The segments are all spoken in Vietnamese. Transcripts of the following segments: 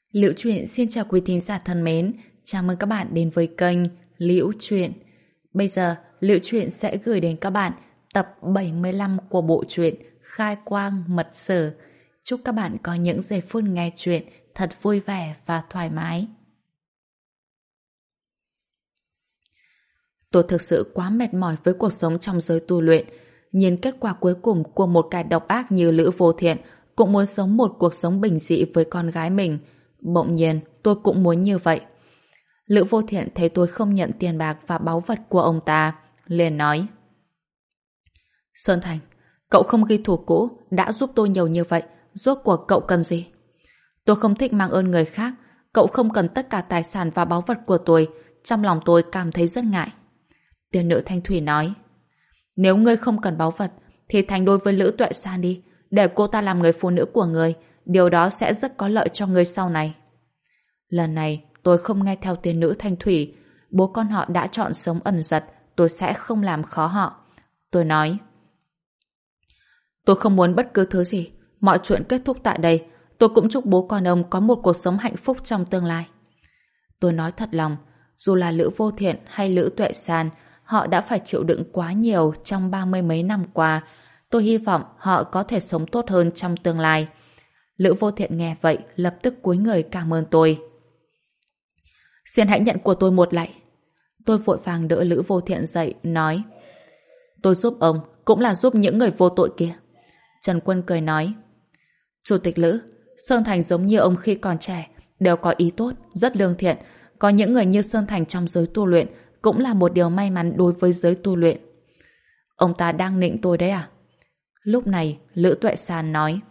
Liễu Chuyện xin chào quý thính giả thân mến, chào mừng các bạn đến với kênh Liễu Chuyện. Bây giờ, Liễu Chuyện sẽ gửi đến các bạn tập 75 của bộ truyện Khai Quang Mật Sử. Chúc các bạn có những giây phút nghe chuyện thật vui vẻ và thoải mái. Tôi thực sự quá mệt mỏi với cuộc sống trong giới tu luyện. Nhìn kết quả cuối cùng của một kẻ độc ác như Lữ Vô Thiện cũng muốn sống một cuộc sống bình dị với con gái mình. Bỗng nhiên, tôi cũng muốn như vậy. Lữ Vô Thiện thấy tôi không nhận tiền bạc và báu vật của ông ta, liền nói: Sơn Thành, cậu không ghi thù cũ, đã giúp tôi nhiều như vậy, rốt cuộc cậu cần gì? Tôi không thích mang ơn người khác, cậu không cần tất cả tài sản và báu vật của tôi, trong lòng tôi cảm thấy rất ngại. Tiên nữ Thanh Thủy nói: Nếu ngươi không cần báu vật, thì thành đôi với Lữ Tuệ San đi, để cô ta làm người phụ nữ của ngươi, điều đó sẽ rất có lợi cho ngươi sau này. Lần này, tôi không nghe theo tiên nữ Thanh Thủy, bố con họ đã chọn sống ẩn giật, tôi sẽ không làm khó họ. Tôi nói: Tôi không muốn bất cứ thứ gì, mọi chuyện kết thúc tại đây, tôi cũng chúc bố con ông có một cuộc sống hạnh phúc trong tương lai. Tôi nói thật lòng, dù là Lữ Vô Thiện hay Lữ Tuệ San, họ đã phải chịu đựng quá nhiều trong 30 mấy năm qua. Tôi hy vọng họ có thể sống tốt hơn trong tương lai. Lữ Vô Thiện nghe vậy, lập tức cúi người cảm ơn tôi. Xin hãy nhận của tôi một lạy. Tôi vội vàng đỡ Lữ Vô Thiện dậy, nói: Tôi giúp ông, cũng là giúp những người vô tội kia. Trần Quân cười nói: Chủ tịch Lữ, Sơn Thành giống như ông khi còn trẻ, đều có ý tốt, rất lương thiện. Có những người như Sơn Thành trong giới tu luyện cũng là một điều may mắn đối với giới tu luyện. Ông ta đang nịnh tôi đấy à? Lúc này, Lữ Tuệ San nói: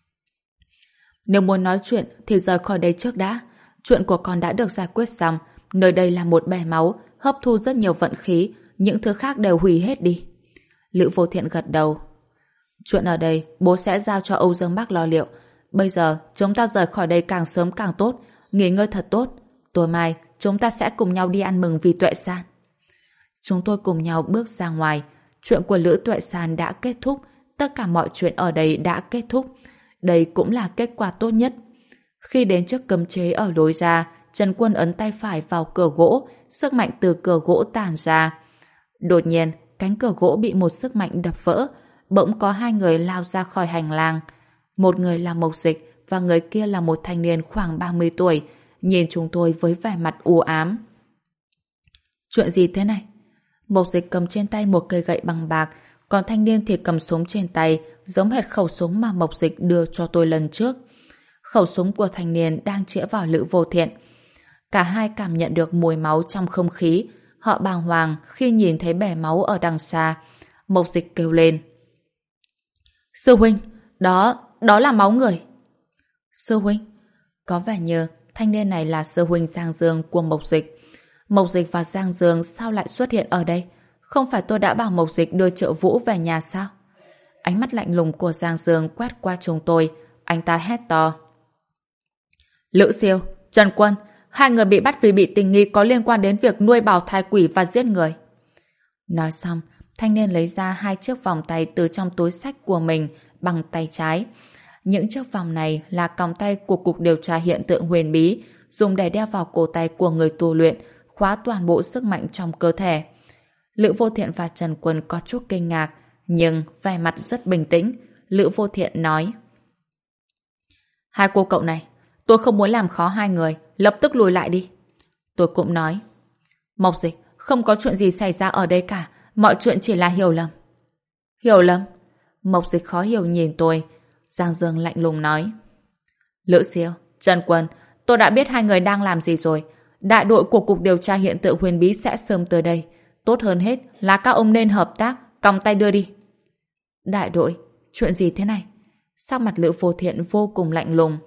Nếu muốn nói chuyện thì rời khỏi đây trước đã. Chuyện của con đã được giải quyết xong. Nơi đây là một bể máu, hấp thu rất nhiều vận khí, những thứ khác đều hủy hết đi. Lữ Vô Thiện gật đầu. Chuyện ở đây bố sẽ giao cho Âu Dương Bác lo liệu. Bây giờ chúng ta rời khỏi đây càng sớm càng tốt, nghỉ ngơi thật tốt. Tối mai chúng ta sẽ cùng nhau đi ăn mừng vì Tuệ San. Chúng tôi cùng nhau bước ra ngoài. Chuyện của Lữ Tuệ San đã kết thúc, tất cả mọi chuyện ở đây đã kết thúc. Đây cũng là kết quả tốt nhất. Khi đến trước cấm chế ở lối ra, Trần Quân ấn tay phải vào cửa gỗ, sức mạnh từ cửa gỗ tản ra. Đột nhiên, cánh cửa gỗ bị một sức mạnh đập vỡ, bỗng có hai người lao ra khỏi hành lang. Một người là Mộc Dịch và người kia là một thanh niên khoảng 30 tuổi, nhìn chúng tôi với vẻ mặt u ám. Chuyện gì thế này? Mộc Dịch cầm trên tay một cây gậy bằng bạc, còn thanh niên thì cầm súng trên tay, giống hệt khẩu súng mà Mộc Dịch đưa cho tôi lần trước. Khẩu súng của thanh niên đang chĩa vào Lữ Vô Thiện. Cả hai cảm nhận được mùi máu trong không khí. Họ bàng hoàng khi nhìn thấy bể máu ở đằng xa. Mộc Dịch kêu lên: Sư huynh, đó là máu người. Sư huynh? Có vẻ như thanh niên này là sư huynh Giang Dương của Mộc Dịch. Mộc Dịch và Giang Dương sao lại xuất hiện ở đây? Không phải tôi đã bảo Mộc Dịch đưa Triệu Vũ về nhà sao? Ánh mắt lạnh lùng của Giang Dương quét qua chúng tôi. Anh ta hét to: Lữ Siêu, Trần Quân, hai người bị bắt vì bị tình nghi có liên quan đến việc nuôi bào thai quỷ và giết người. Nói xong, thanh niên lấy ra hai chiếc vòng tay từ trong túi xách của mình bằng tay trái. Những chiếc vòng này là còng tay của Cục Điều tra Hiện tượng huyền bí, dùng để đeo vào cổ tay của người tu luyện, khóa toàn bộ sức mạnh trong cơ thể. Lữ Vô Thiện và Trần Quân có chút kinh ngạc, nhưng vẻ mặt rất bình tĩnh. Lữ Vô Thiện nói: Hai cô cậu này, tôi không muốn làm khó hai người, lập tức lùi lại đi. Tôi cũng nói: Mộc Dịch, không có chuyện gì xảy ra ở đây cả, mọi chuyện chỉ là hiểu lầm. Hiểu lầm? Mộc Dịch khó hiểu nhìn tôi. Giang Dương lạnh lùng nói: Lữ Siêu, Trần Quân, tôi đã biết hai người đang làm gì rồi. Đại đội của Cục Điều tra Hiện tượng huyền bí sẽ sớm tới đây. Tốt hơn hết là các ông nên hợp tác, còng tay đưa đi. Đại đội? Chuyện gì thế này? Sắc mặt Lữ Vô Thiện vô cùng lạnh lùng.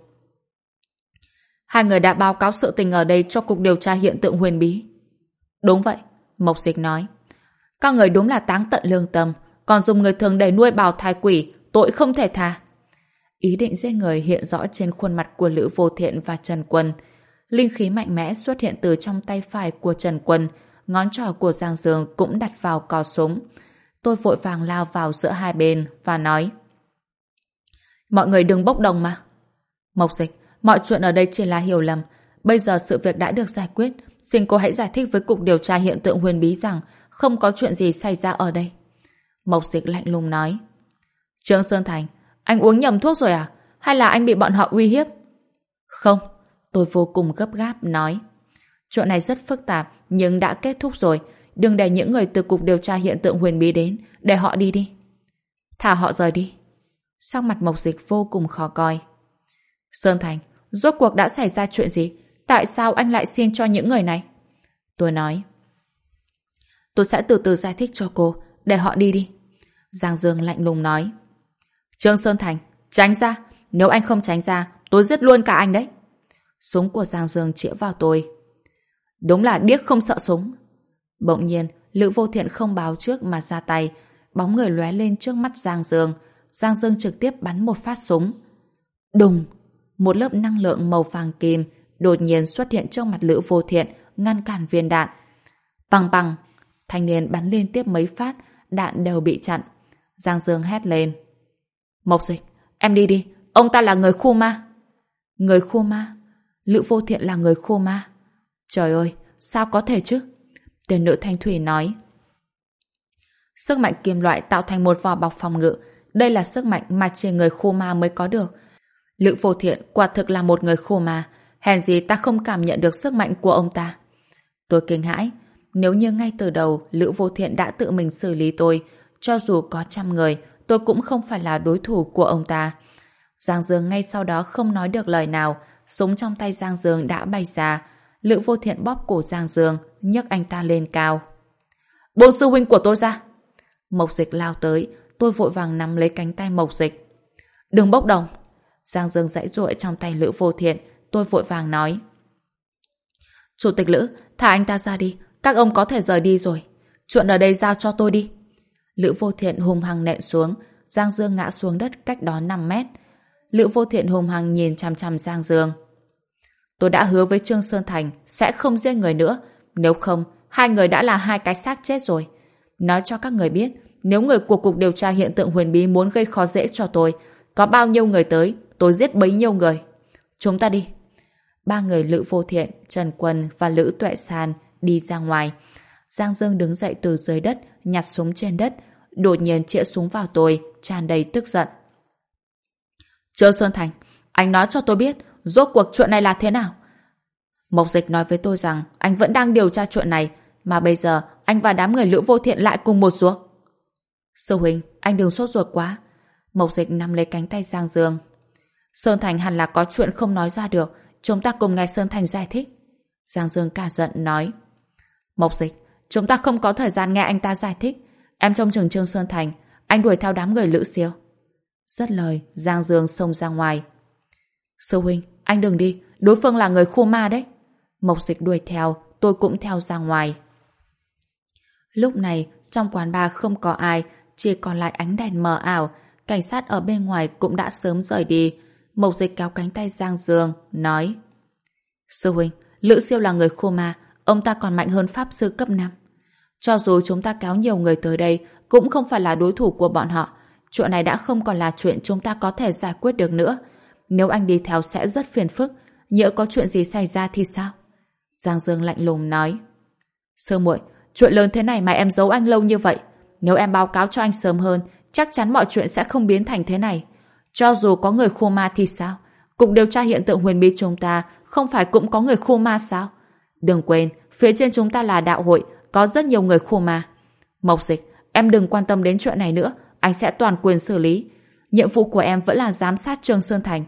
Hai người đã báo cáo sự tình ở đây cho Cục Điều tra Hiện tượng huyền bí. Đúng vậy, Mộc Dịch nói. Các người đúng là táng tận lương tâm, còn dùng người thường để nuôi bào thai quỷ, tội không thể tha. Ý định giết người hiện rõ trên khuôn mặt của Lữ Vô Thiện và Trần Quân. Linh khí mạnh mẽ xuất hiện từ trong tay phải của Trần Quân, ngón trỏ của Giang Dương cũng đặt vào cò súng. Tôi vội vàng lao vào giữa hai bên và nói: Mọi người đừng bốc đồng mà. Mộc Dịch, mọi chuyện ở đây chỉ là hiểu lầm. Bây giờ sự việc đã được giải quyết. Xin cô hãy giải thích với Cục Điều tra Hiện tượng Huyền Bí rằng không có chuyện gì xảy ra ở đây. Mộc Dịch lạnh lùng nói. Trương Sơn Thành, anh uống nhầm thuốc rồi à? Hay là anh bị bọn họ uy hiếp? Không, tôi vô cùng gấp gáp nói. Chuyện này rất phức tạp, nhưng đã kết thúc rồi. Đừng để những người từ Cục Điều tra Hiện tượng Huyền Bí đến, để họ đi đi. Thả họ rời đi. Sắc mặt Mộc Dịch vô cùng khó coi. Sơn Thành, rốt cuộc đã xảy ra chuyện gì? Tại sao anh lại xin cho những người này? Tôi nói. Tôi sẽ từ từ giải thích cho cô, để họ đi đi. Giang Dương lạnh lùng nói. Trương Sơn Thành, tránh ra. Nếu anh không tránh ra, tôi giết luôn cả anh đấy. Súng của Giang Dương chĩa vào tôi. Đúng là điếc không sợ súng. Bỗng nhiên, Lữ Vô Thiện không báo trước mà ra tay. Bóng người lóe lên trước mắt Giang Dương. Giang Dương trực tiếp bắn một phát súng. Đùng! Một lớp năng lượng màu vàng kim đột nhiên xuất hiện trước mặt Lữ Vô Thiện, ngăn cản viên đạn. Bằng bằng! Thanh niên bắn liên tiếp mấy phát, đạn đều bị chặn. Giang Dương hét lên. Mộc Dịch, em đi đi, ông ta là người khu ma. Người khu ma? Lữ Vô Thiện là người khu ma? Trời ơi, sao có thể chứ? Tên nữ thanh thủy nói. Sức mạnh kim loại tạo thành một vỏ bọc phòng ngự. Đây là sức mạnh mà chỉ người khu ma mới có được. Lữ Vô Thiện quả thực là một người khu ma. Hèn gì ta không cảm nhận được sức mạnh của ông ta. Tôi kinh hãi. Nếu như ngay từ đầu Lữ Vô Thiện đã tự mình xử lý tôi, cho dù có 100 người, tôi cũng không phải là đối thủ của ông ta. Giang Dương ngay sau đó không nói được lời nào. Súng trong tay Giang Dương đã bay ra. Lữ Vô Thiện bóp cổ Giang Dương, nhấc anh ta lên cao. Buông sư huynh của tôi ra! Mộc Dịch lao tới, tôi vội vàng nắm lấy cánh tay Mộc Dịch. Đừng bốc đồng! Giang Dương giãy giụa trong tay Lữ Vô Thiện, tôi vội vàng nói. Chủ tịch Lữ, thả anh ta ra đi, các ông có thể rời đi rồi. Chuyện ở đây giao cho tôi đi. Lữ Vô Thiện hung hăng nện xuống, Giang Dương ngã xuống đất cách đó 5 mét. Lữ Vô Thiện hung hăng nhìn chằm chằm Giang Dương. Tôi đã hứa với Trương Sơn Thành sẽ không giết người nữa, nếu không, hai người đã là hai cái xác chết rồi. Nói cho các người biết, nếu người của Cục Điều tra Hiện tượng Huyền Bí muốn gây khó dễ cho tôi, có bao nhiêu người tới, tôi giết bấy nhiêu người. Chúng ta đi. 3 người Lữ Vô Thiện, Trần Quân và Lữ Tuệ San đi ra ngoài. Giang Dương đứng dậy từ dưới đất, nhặt súng trên đất, đột nhiên chĩa súng vào tôi, tràn đầy tức giận. Trương Sơn Thành, anh nói cho tôi biết, rốt cuộc chuyện này là thế nào? Mộc Dịch nói với tôi rằng anh vẫn đang điều tra chuyện này, mà bây giờ anh và đám người Lữ Vô Thiện lại cùng một ruột. Sư huynh, anh đừng sốt ruột quá. Mộc Dịch nắm lấy cánh tay Giang Dương. Sơn Thành hẳn là có chuyện không nói ra được, chúng ta cùng nghe Sơn Thành giải thích. Giang Dương cả giận nói. Mộc Dịch, chúng ta không có thời gian nghe anh ta giải thích. Em trông chừng Trương Sơn Thành, anh đuổi theo đám người Lữ Siêu. Dứt lời, Giang Dương xông ra ngoài. Sư huynh, anh đừng đi, đối phương là người khu ma đấy. Mộc Dịch đuổi theo, tôi cũng theo ra ngoài. Lúc này, trong quán bar không có ai, chỉ còn lại ánh đèn mờ ảo. Cảnh sát ở bên ngoài cũng đã sớm rời đi. Mộc Dịch kéo cánh tay Giang Dương, nói. Sư huynh, Lữ Siêu là người khu ma, ông ta còn mạnh hơn Pháp Sư cấp 5. Cho dù chúng ta kéo nhiều người tới đây, cũng không phải là đối thủ của bọn họ. Chuyện này đã không còn là chuyện chúng ta có thể giải quyết được nữa. Nếu anh đi theo sẽ rất phiền phức, nhỡ có chuyện gì xảy ra thì sao? Giang Dương lạnh lùng nói. Sư muội, chuyện lớn thế này mà em giấu anh lâu như vậy. Nếu em báo cáo cho anh sớm hơn, chắc chắn mọi chuyện sẽ không biến thành thế này. Cho dù có người khu ma thì sao? Cục Điều tra Hiện tượng Huyền Bí chúng ta không phải cũng có người khu ma sao? Đừng quên, phía trên chúng ta là đạo hội, có rất nhiều người khu ma. Mộc Dịch, em đừng quan tâm đến chuyện này nữa, anh sẽ toàn quyền xử lý. Nhiệm vụ của em vẫn là giám sát Trương Sơn Thành.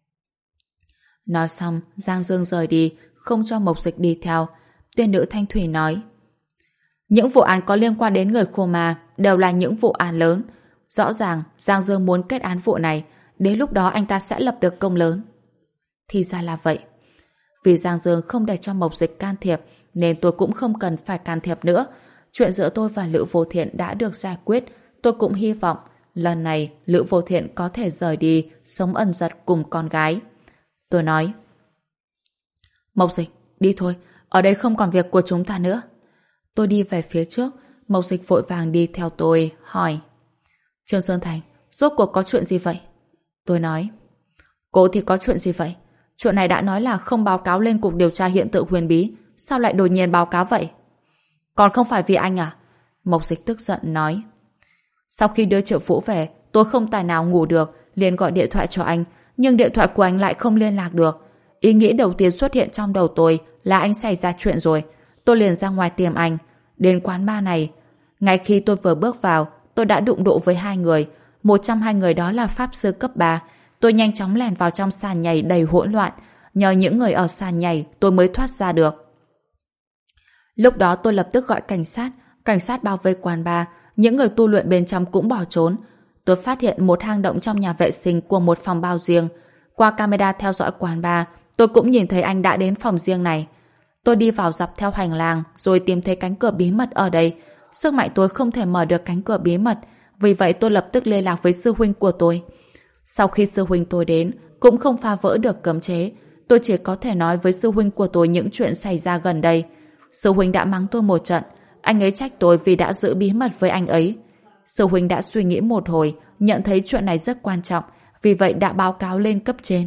Nói xong, Giang Dương rời đi, không cho Mộc Dịch đi theo. Tên nữ thanh thủy nói. Những vụ án có liên quan đến người khu ma đều là những vụ án lớn. Rõ ràng, Giang Dương muốn kết án vụ này, đến lúc đó anh ta sẽ lập được công lớn. Thì ra là vậy. Vì Giang Dương không để cho Mộc Dịch can thiệp, nên tôi cũng không cần phải can thiệp nữa. Chuyện giữa tôi và Lữ Vô Thiện đã được giải quyết. Tôi cũng hy vọng lần này Lữ Vô Thiện có thể rời đi, sống ẩn dật cùng con gái. Tôi nói. Mộc Dịch, đi thôi, ở đây không còn việc của chúng ta nữa. Tôi đi về phía trước, Mộc Dịch vội vàng đi theo tôi, hỏi. Trương Sơn Thành, rốt cuộc có chuyện gì vậy? Tôi nói. Cô thì có chuyện gì vậy? Chuyện này đã nói là không báo cáo lên cục điều tra hiện tượng huyền bí, sao lại đột nhiên báo cáo vậy? Còn không phải vì anh à? Mộc Dịch tức giận nói. Sau khi đưa Triệu Vũ về, tôi không tài nào ngủ được, liền gọi điện thoại cho anh, nhưng điện thoại của anh lại không liên lạc được. Ý nghĩ đầu tiên xuất hiện trong đầu tôi là anh xảy ra chuyện rồi. Tôi liền ra ngoài tìm anh. Đến quán bar này, ngay khi tôi vừa bước vào, tôi đã đụng độ với hai người. Một trong hai người đó là pháp sư cấp 3. Tôi nhanh chóng lèn vào trong sàn nhảy đầy hỗn loạn. Nhờ những người ở sàn nhảy tôi mới thoát ra được. Lúc đó tôi lập tức gọi cảnh sát bao vây quán bar, những người tu luyện bên trong cũng bỏ trốn. Tôi phát hiện một hang động trong nhà vệ sinh của một phòng bao riêng. Qua camera theo dõi quán bar, tôi cũng nhìn thấy anh đã đến phòng riêng này. Tôi đi vào dọc theo hành lang rồi tìm thấy cánh cửa bí mật ở đây. Sức mạnh tôi không thể mở được cánh cửa bí mật, vì vậy tôi lập tức liên lạc với sư huynh của tôi. Sau khi sư huynh tôi đến, cũng không phá vỡ được cấm chế. Tôi chỉ có thể nói với sư huynh của tôi những chuyện xảy ra gần đây. Sư huynh đã mắng tôi một trận. Anh ấy trách tôi vì đã giữ bí mật với anh ấy. Sư huynh đã suy nghĩ một hồi, nhận thấy chuyện này rất quan trọng, vì vậy đã báo cáo lên cấp trên.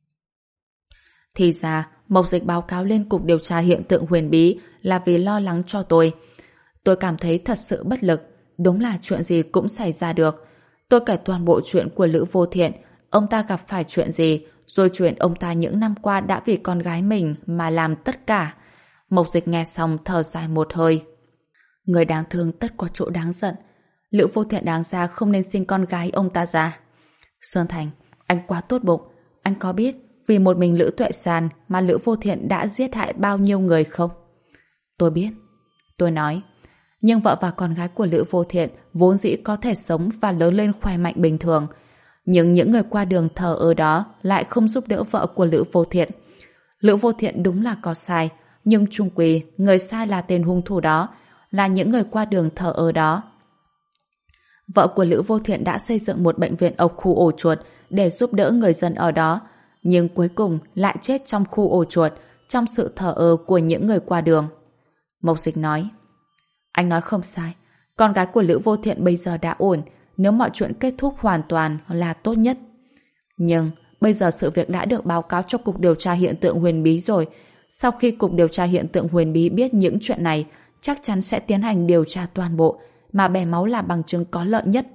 Thì ra, Mộc Dịch báo cáo lên cục điều tra hiện tượng huyền bí là vì lo lắng cho tôi. Tôi cảm thấy thật sự bất lực. Đúng là chuyện gì cũng xảy ra được. Tôi kể toàn bộ chuyện của Lữ Vô Thiện, ông ta gặp phải chuyện gì, rồi chuyện ông ta những năm qua đã vì con gái mình mà làm tất cả. Mộc Dịch nghe xong thở dài một hơi. Người đáng thương tất có chỗ đáng giận. Lữ Vô Thiện đáng ra không nên sinh con gái ông ta ra. Sơn Thành, anh quá tốt bụng. Anh có biết vì một mình Lữ Tuệ Sàn mà Lữ Vô Thiện đã giết hại bao nhiêu người không? Tôi biết. Tôi nói. Nhưng vợ và con gái của Lữ Vô Thiện vốn dĩ có thể sống và lớn lên khỏe mạnh bình thường. Nhưng những người qua đường thờ ơ đó lại không giúp đỡ vợ của Lữ Vô Thiện. Lữ Vô Thiện đúng là có sai, nhưng chung quy người sai là tên hung thủ đó, là những người qua đường thờ ơ đó. Vợ của Lữ Vô Thiện đã xây dựng một bệnh viện ở khu ổ chuột để giúp đỡ người dân ở đó, nhưng cuối cùng lại chết trong khu ổ chuột, trong sự thờ ơ của những người qua đường. Mộc Dịch nói. Anh nói không sai, con gái của Lữ Vô Thiện bây giờ đã ổn, nếu mọi chuyện kết thúc hoàn toàn là tốt nhất. Nhưng bây giờ sự việc đã được báo cáo cho Cục Điều tra Hiện tượng Huyền Bí rồi. Sau khi Cục Điều tra Hiện tượng Huyền Bí biết những chuyện này, chắc chắn sẽ tiến hành điều tra toàn bộ, mà bẻ máu là bằng chứng có lợi nhất.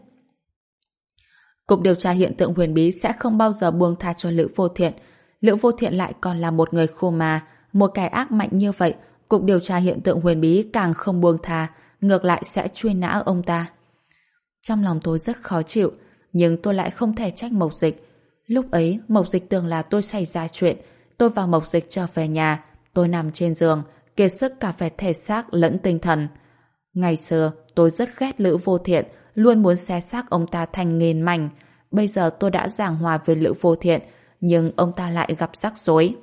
Cục Điều tra Hiện tượng Huyền Bí sẽ không bao giờ buông tha cho Lữ Vô Thiện. Lữ Vô Thiện lại còn là một người khô mà, một kẻ ác mạnh như vậy, Cục Điều tra Hiện tượng Huyền Bí càng không buông tha, ngược lại sẽ truy nã ông ta. Trong lòng tôi rất khó chịu, nhưng tôi lại không thể trách Mộc Dịch. Lúc ấy, Mộc Dịch tưởng là tôi xảy ra chuyện. Tôi và Mộc Dịch trở về nhà, tôi nằm trên giường, kiệt sức cả về thể xác lẫn tinh thần. Ngày xưa, tôi rất ghét Lữ Vô Thiện, luôn muốn xé xác ông ta thành nghìn mảnh. Bây giờ tôi đã giảng hòa với Lữ Vô Thiện, nhưng ông ta lại gặp rắc rối.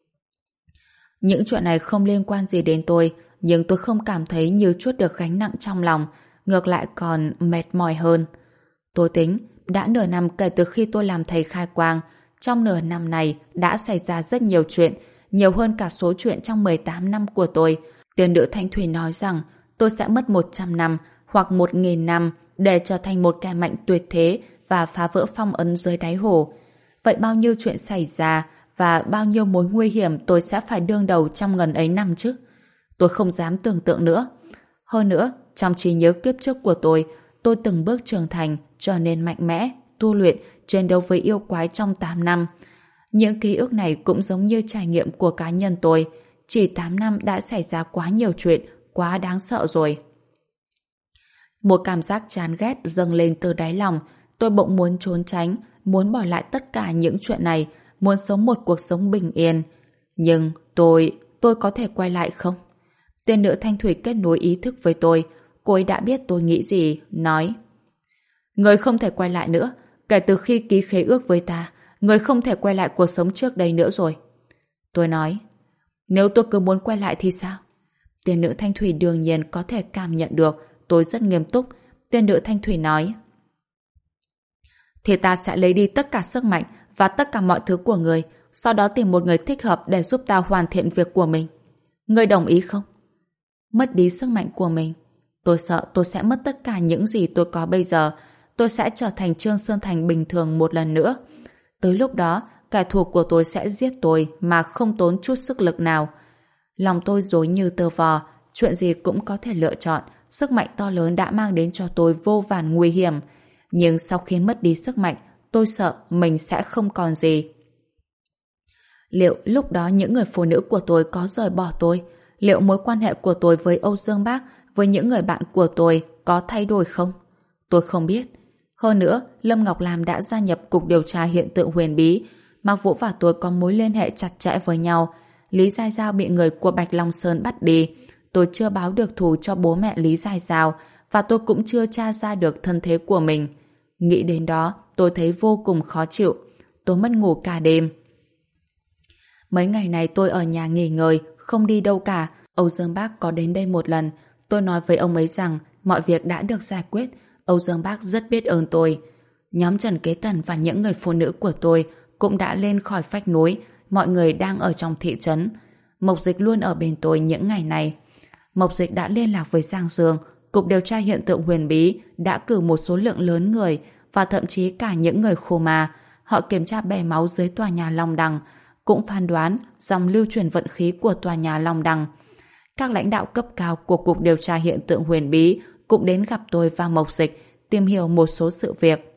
Những chuyện này không liên quan gì đến tôi, nhưng tôi không cảm thấy như trút được gánh nặng trong lòng, ngược lại còn mệt mỏi hơn. Tôi tính, đã nửa năm kể từ khi tôi làm thầy khai quang, trong nửa năm này đã xảy ra rất nhiều chuyện, nhiều hơn cả số chuyện trong 18 năm của tôi. Tiên nữ Thanh Thủy nói rằng tôi sẽ mất 100 năm hoặc 1000 năm để trở thành một kẻ mạnh tuyệt thế và phá vỡ phong ấn dưới đáy hồ. Vậy bao nhiêu chuyện xảy ra và bao nhiêu mối nguy hiểm tôi sẽ phải đương đầu trong ngần ấy năm chứ? Tôi không dám tưởng tượng nữa. Hơn nữa, trong trí nhớ kiếp trước của tôi từng bước trưởng thành, trở nên mạnh mẽ, tu luyện, chiến đấu với yêu quái trong 8 năm. Những ký ức này cũng giống như trải nghiệm của cá nhân tôi. Chỉ 8 năm đã xảy ra quá nhiều chuyện, quá đáng sợ rồi. Một cảm giác chán ghét dâng lên từ đáy lòng. Tôi bỗng muốn trốn tránh, muốn bỏ lại tất cả những chuyện này, muốn sống một cuộc sống bình yên. Nhưng tôi có thể quay lại không? Tiên nữ Thanh Thủy kết nối ý thức với tôi. Cô ấy đã biết tôi nghĩ gì, nói: Người không thể quay lại nữa. Kể từ khi ký khế ước với ta, người không thể quay lại cuộc sống trước đây nữa rồi. Tôi nói: Nếu tôi cứ muốn quay lại thì sao? Tiên nữ Thanh Thủy đương nhiên có thể cảm nhận được tôi rất nghiêm túc. Tiên nữ Thanh Thủy nói: Thì ta sẽ lấy đi tất cả sức mạnh và tất cả mọi thứ của người, sau đó tìm một người thích hợp để giúp ta hoàn thiện việc của mình. Ngươi đồng ý không? Mất đi sức mạnh của mình, tôi sợ tôi sẽ mất tất cả những gì tôi có bây giờ. Tôi sẽ trở thành Trương Sơn Thành bình thường một lần nữa. Tới lúc đó, kẻ thù của tôi sẽ giết tôi mà không tốn chút sức lực nào. Lòng tôi rối như tơ vò, chuyện gì cũng có thể lựa chọn, sức mạnh to lớn đã mang đến cho tôi vô vàn nguy hiểm. Nhưng sau khi mất đi sức mạnh, tôi sợ mình sẽ không còn gì. Liệu lúc đó những người phụ nữ của tôi có rời bỏ tôi? Liệu mối quan hệ của tôi với Âu Dương Bác, với những người bạn của tôi có thay đổi không? Tôi không biết. Hơn nữa, Lâm Ngọc Lam đã gia nhập Cục Điều tra Hiện tượng huyền bí. Mạc Vũ và tôi có mối liên hệ chặt chẽ với nhau. Lý Giai Giao bị người của Bạch Long Sơn bắt đi. Tôi chưa báo được thù cho bố mẹ Lý Giai Giao và tôi cũng chưa tra ra được thân thế của mình. Nghĩ đến đó, tôi thấy vô cùng khó chịu. Tôi mất ngủ cả đêm. Mấy ngày này tôi ở nhà nghỉ ngơi, không đi đâu cả. Âu Dương Bác có đến đây một lần. Tôi nói với ông ấy rằng mọi việc đã được giải quyết. Âu Dương Bác rất biết ơn tôi. Nhóm Trần Kế Tần và những người phụ nữ của tôi cũng đã lên khỏi phách núi. Mọi người đang ở trong thị trấn. Mộc Dịch luôn ở bên tôi những ngày này. Mộc Dịch đã liên lạc với Giang Dương. Cục Điều tra Hiện tượng huyền bí đã cử một số lượng lớn người và thậm chí cả những người khô ma. Họ kiểm tra bè máu dưới tòa nhà Long Đằng, cũng phán đoán dòng lưu truyền vận khí của tòa nhà Long Đằng. Các lãnh đạo cấp cao của Cục Điều tra Hiện tượng huyền bí cũng đến gặp tôi và Mộc Dịch tìm hiểu một số sự việc.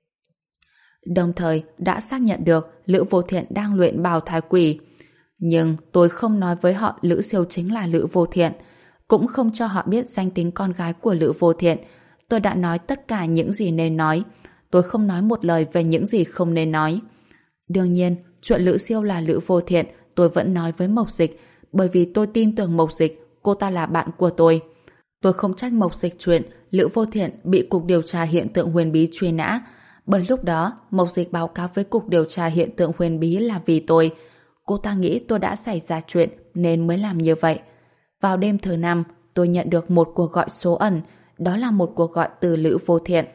Đồng thời đã xác nhận được Lữ Vô Thiện đang luyện bào thai quỷ. Nhưng tôi không nói với họ Lữ Siêu chính là Lữ Vô Thiện, cũng không cho họ biết danh tính con gái của Lữ Vô Thiện. Tôi đã nói tất cả những gì nên nói. Tôi không nói một lời về những gì không nên nói. Đương nhiên, chuyện Lữ Siêu là Lữ Vô Thiện tôi vẫn nói với Mộc Dịch, bởi vì tôi tin tưởng Mộc Dịch, cô ta là bạn của tôi. Tôi không trách Mộc Dịch chuyện Lữ Vô Thiện bị Cục Điều tra Hiện tượng huyền bí truy nã, bởi lúc đó Mộc Dịch báo cáo với Cục Điều tra Hiện tượng huyền bí là vì tôi. Cô ta nghĩ tôi đã xảy ra chuyện nên mới làm như vậy. Vào đêm thứ 5, tôi nhận được một cuộc gọi số ẩn, đó là một cuộc gọi từ Lữ Vô Thiện.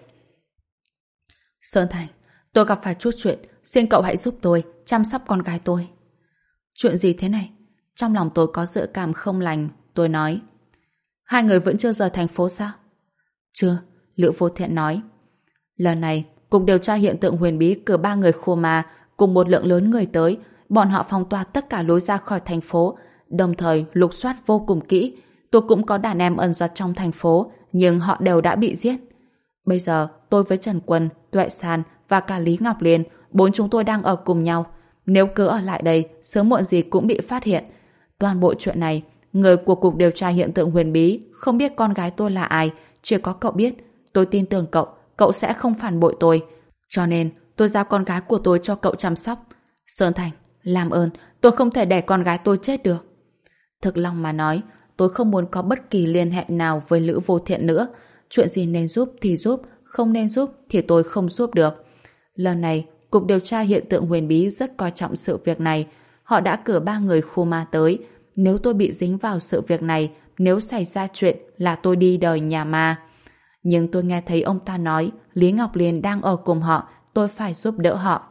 Sơn Thành, tôi gặp phải chút chuyện, xin cậu hãy giúp tôi chăm sóc con gái tôi. Chuyện gì thế này? Trong lòng tôi có dự cảm không lành, tôi nói. Hai người vẫn chưa rời thành phố sao? Chưa, Lữ Vô Thiện nói. Lần này, Cục Điều tra Hiện tượng huyền bí cử 3 người khô ma cùng một lượng lớn người tới, bọn họ phong tỏa tất cả lối ra khỏi thành phố, đồng thời lục soát vô cùng kỹ. Tôi cũng có đàn em ẩn giật trong thành phố, nhưng họ đều đã bị giết. Bây giờ, tôi với Trần Quân, Tuệ San và cả Lý Ngọc Liên, 4 chúng tôi đang ở cùng nhau. Nếu cứ ở lại đây, sớm muộn gì cũng bị phát hiện. Toàn bộ chuyện này, người của Cục Điều tra Hiện tượng huyền bí không biết con gái tôi là ai, chỉ có cậu biết. Tôi tin tưởng cậu, cậu sẽ không phản bội tôi. Cho nên, tôi giao con gái của tôi cho cậu chăm sóc. Sơn Thành, làm ơn, tôi không thể để con gái tôi chết được. Thực lòng mà nói, tôi không muốn có bất kỳ liên hệ nào với Lữ Vô Thiện nữa. Chuyện gì nên giúp thì giúp, không nên giúp thì tôi không giúp được. Lần này, Cục Điều tra Hiện tượng huyền bí rất coi trọng sự việc này. Họ đã cử 3 người khu ma tới. Nếu tôi bị dính vào sự việc này, nếu xảy ra chuyện là tôi đi đời nhà ma. Nhưng tôi nghe thấy ông ta nói Lý Ngọc Liên đang ở cùng họ, tôi phải giúp đỡ họ.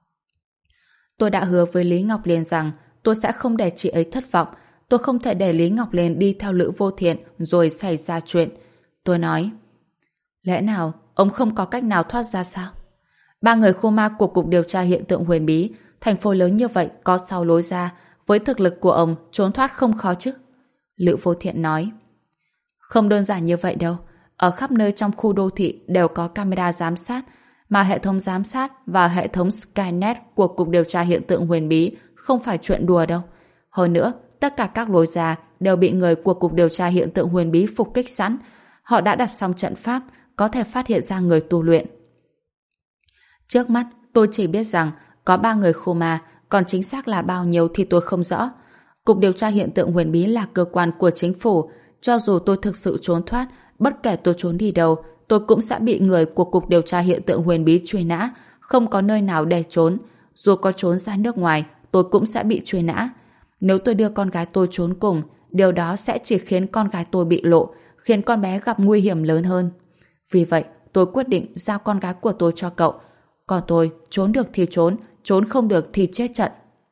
Tôi đã hứa với Lý Ngọc Liên rằng tôi sẽ không để chị ấy thất vọng. Tôi không thể để Lý Ngọc Liên đi theo Lữ Vô Thiện rồi xảy ra chuyện. Tôi nói, lẽ nào ông không có cách nào thoát ra sao? 3 người khô ma của Cục Điều tra Hiện tượng huyền bí, thành phố lớn như vậy có 6 lối ra, với thực lực của ông trốn thoát không khó chứ? Lữ Vô Thiện nói, không đơn giản như vậy đâu. Ở khắp nơi trong khu đô thị đều có camera giám sát, mà hệ thống giám sát và hệ thống Skynet của Cục Điều tra Hiện tượng huyền bí không phải chuyện đùa đâu. Hơn nữa, tất cả các lối ra đều bị người của Cục Điều tra Hiện tượng huyền bí phục kích sẵn. Họ đã đặt xong trận pháp, có thể phát hiện ra người tu luyện. Trước mắt, tôi chỉ biết rằng có 3 người khô ma, còn chính xác là bao nhiêu thì tôi không rõ. Cục Điều tra Hiện tượng huyền bí là cơ quan của chính phủ. Cho dù tôi thực sự trốn thoát, bất kể tôi trốn đi đâu, tôi cũng sẽ bị người của Cục Điều tra Hiện tượng huyền bí truy nã, không có nơi nào để trốn. Dù có trốn ra nước ngoài, tôi cũng sẽ bị truy nã. Nếu tôi đưa con gái tôi trốn cùng, điều đó sẽ chỉ khiến con gái tôi bị lộ, khiến con bé gặp nguy hiểm lớn hơn. Vì vậy, tôi quyết định giao con gái của tôi cho cậu. Còn tôi, trốn được thì trốn không được thì chết trận.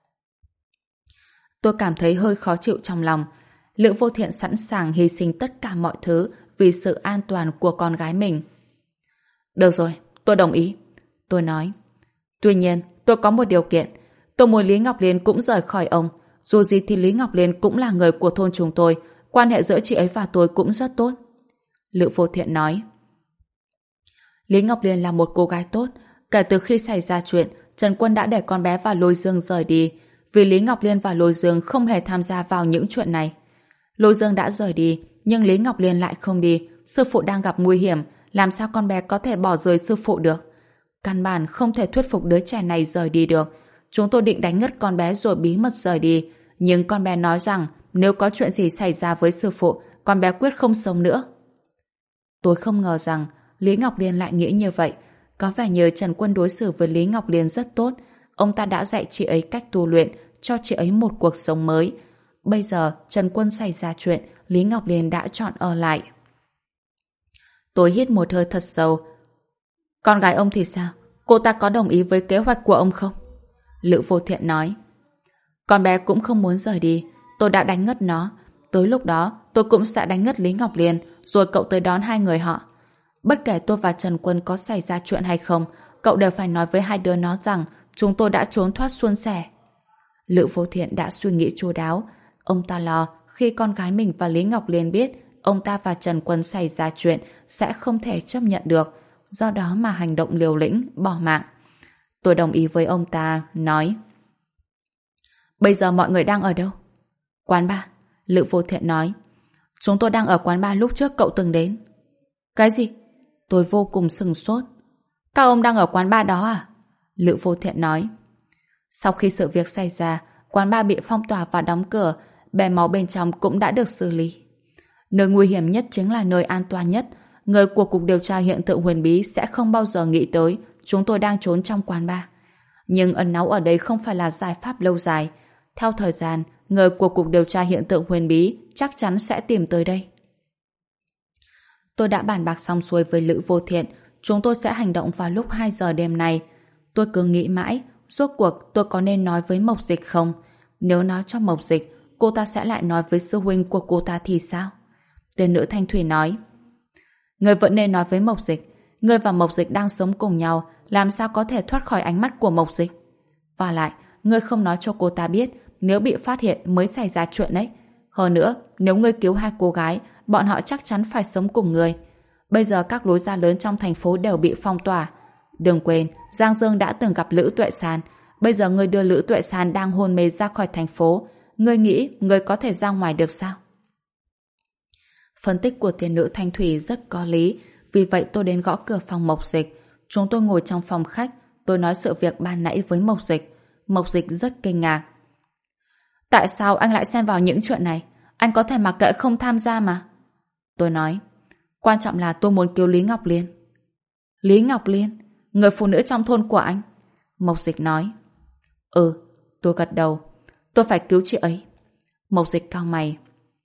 Tôi cảm thấy hơi khó chịu trong lòng. Lữ Vô Thiện sẵn sàng hy sinh tất cả mọi thứ vì sự an toàn của con gái mình. Được rồi, tôi đồng ý. Tôi nói. Tuy nhiên, tôi có một điều kiện. Tôi muốn Lý Ngọc Liên cũng rời khỏi ông. Dù gì thì Lý Ngọc Liên cũng là người của thôn chúng tôi. Quan hệ giữa chị ấy và tôi cũng rất tốt. Lữ Vô Thiện nói. Lý Ngọc Liên là một cô gái tốt. Kể từ khi xảy ra chuyện, Trần Quân đã để con bé và Lôi Dương rời đi. Vì Lý Ngọc Liên và Lôi Dương không hề tham gia vào những chuyện này. Lôi Dương đã rời đi, nhưng Lý Ngọc Liên lại không đi. Sư phụ đang gặp nguy hiểm, làm sao con bé có thể bỏ rơi sư phụ được? Căn bản không thể thuyết phục đứa trẻ này rời đi được. Chúng tôi định đánh ngất con bé rồi bí mật rời đi. Nhưng con bé nói rằng nếu có chuyện gì xảy ra với sư phụ, con bé quyết không sống nữa. Tôi không ngờ rằng Lý Ngọc Liên lại nghĩ như vậy. Có vẻ như Trần Quân đối xử với Lý Ngọc Liên rất tốt. Ông ta đã dạy chị ấy cách tu luyện, cho chị ấy một cuộc sống mới. Bây giờ Trần Quân xảy ra chuyện, Lý Ngọc Liên đã chọn ở lại. Tôi hít một hơi thật sâu. Con gái ông thì sao? Cô ta có đồng ý với kế hoạch của ông không? Lữ Vô Thiện nói. Con bé cũng không muốn rời đi. Tôi đã đánh ngất nó. Tới lúc đó tôi cũng sẽ đánh ngất Lý Ngọc Liên, rồi cậu tới đón hai người họ. Bất kể tôi và Trần Quân có xảy ra chuyện hay không, cậu đều phải nói với hai đứa nó rằng chúng tôi đã trốn thoát suôn sẻ. Lữ Vô Thiện đã suy nghĩ chu đáo. Ông ta lo khi con gái mình và Lý Ngọc Liên biết ông ta và Trần Quân xảy ra chuyện sẽ không thể chấp nhận được, do đó mà hành động liều lĩnh, bỏ mạng. Tôi đồng ý với ông ta, nói. Bây giờ mọi người đang ở đâu? Quán bar, Lữ Vô Thiện nói. Chúng tôi đang ở quán bar lúc trước cậu từng đến. Cái gì? Tôi vô cùng sửng sốt. Các ông đang ở quán bar đó à? Lữ Vô Thiện nói. Sau khi sự việc xảy ra, quán bar bị phong tỏa và đóng cửa, bè máu bên trong cũng đã được xử lý. Nơi nguy hiểm nhất chính là nơi an toàn nhất. Người của Cục Điều tra Hiện tượng Huyền Bí sẽ không bao giờ nghĩ tới chúng tôi đang trốn trong quán bar. Nhưng ẩn náu ở đây không phải là giải pháp lâu dài. Theo thời gian, người của Cục Điều tra Hiện tượng Huyền Bí chắc chắn sẽ tìm tới đây. Tôi đã bàn bạc xong xuôi với Lữ Vô Thiện. Chúng tôi sẽ hành động vào lúc 2 giờ đêm nay. Tôi cứ nghĩ mãi, rốt cuộc tôi có nên nói với Mộc Dịch không? Nếu nói cho Mộc Dịch, cô ta sẽ lại nói với sư huynh của cô ta thì sao? Tên nữ thanh thủy nói. Ngươi vẫn nên nói với Mộc Dịch. Ngươi và Mộc Dịch đang sống cùng nhau, làm sao có thể thoát khỏi ánh mắt của Mộc Dịch? Và lại, ngươi không nói cho cô ta biết, nếu bị phát hiện mới xảy ra chuyện đấy. Hơn nữa, nếu ngươi cứu hai cô gái, bọn họ chắc chắn phải sống cùng ngươi. Bây giờ các lối ra lớn trong thành phố đều bị phong tỏa. Đừng quên, Giang Dương đã từng gặp Lữ Tuệ San. Bây giờ ngươi đưa Lữ Tuệ San đang hôn mê ra khỏi thành phố. Ngươi nghĩ ngươi có thể ra ngoài được sao? Phân tích của tiền nữ thanh thủy rất có lý. Vì vậy tôi đến gõ cửa phòng Mộc Dịch. Chúng tôi ngồi trong phòng khách. Tôi nói sự việc ban nãy với Mộc Dịch. Mộc Dịch rất kinh ngạc. Tại sao anh lại xen vào những chuyện này? Anh có thể mặc kệ không tham gia mà. Tôi nói, quan trọng là tôi muốn cứu Lý Ngọc Liên. Lý Ngọc Liên? Người phụ nữ trong thôn của anh? Mộc Dịch nói. Ừ, tôi gật đầu. Tôi phải cứu chị ấy. Mộc Dịch cau mày.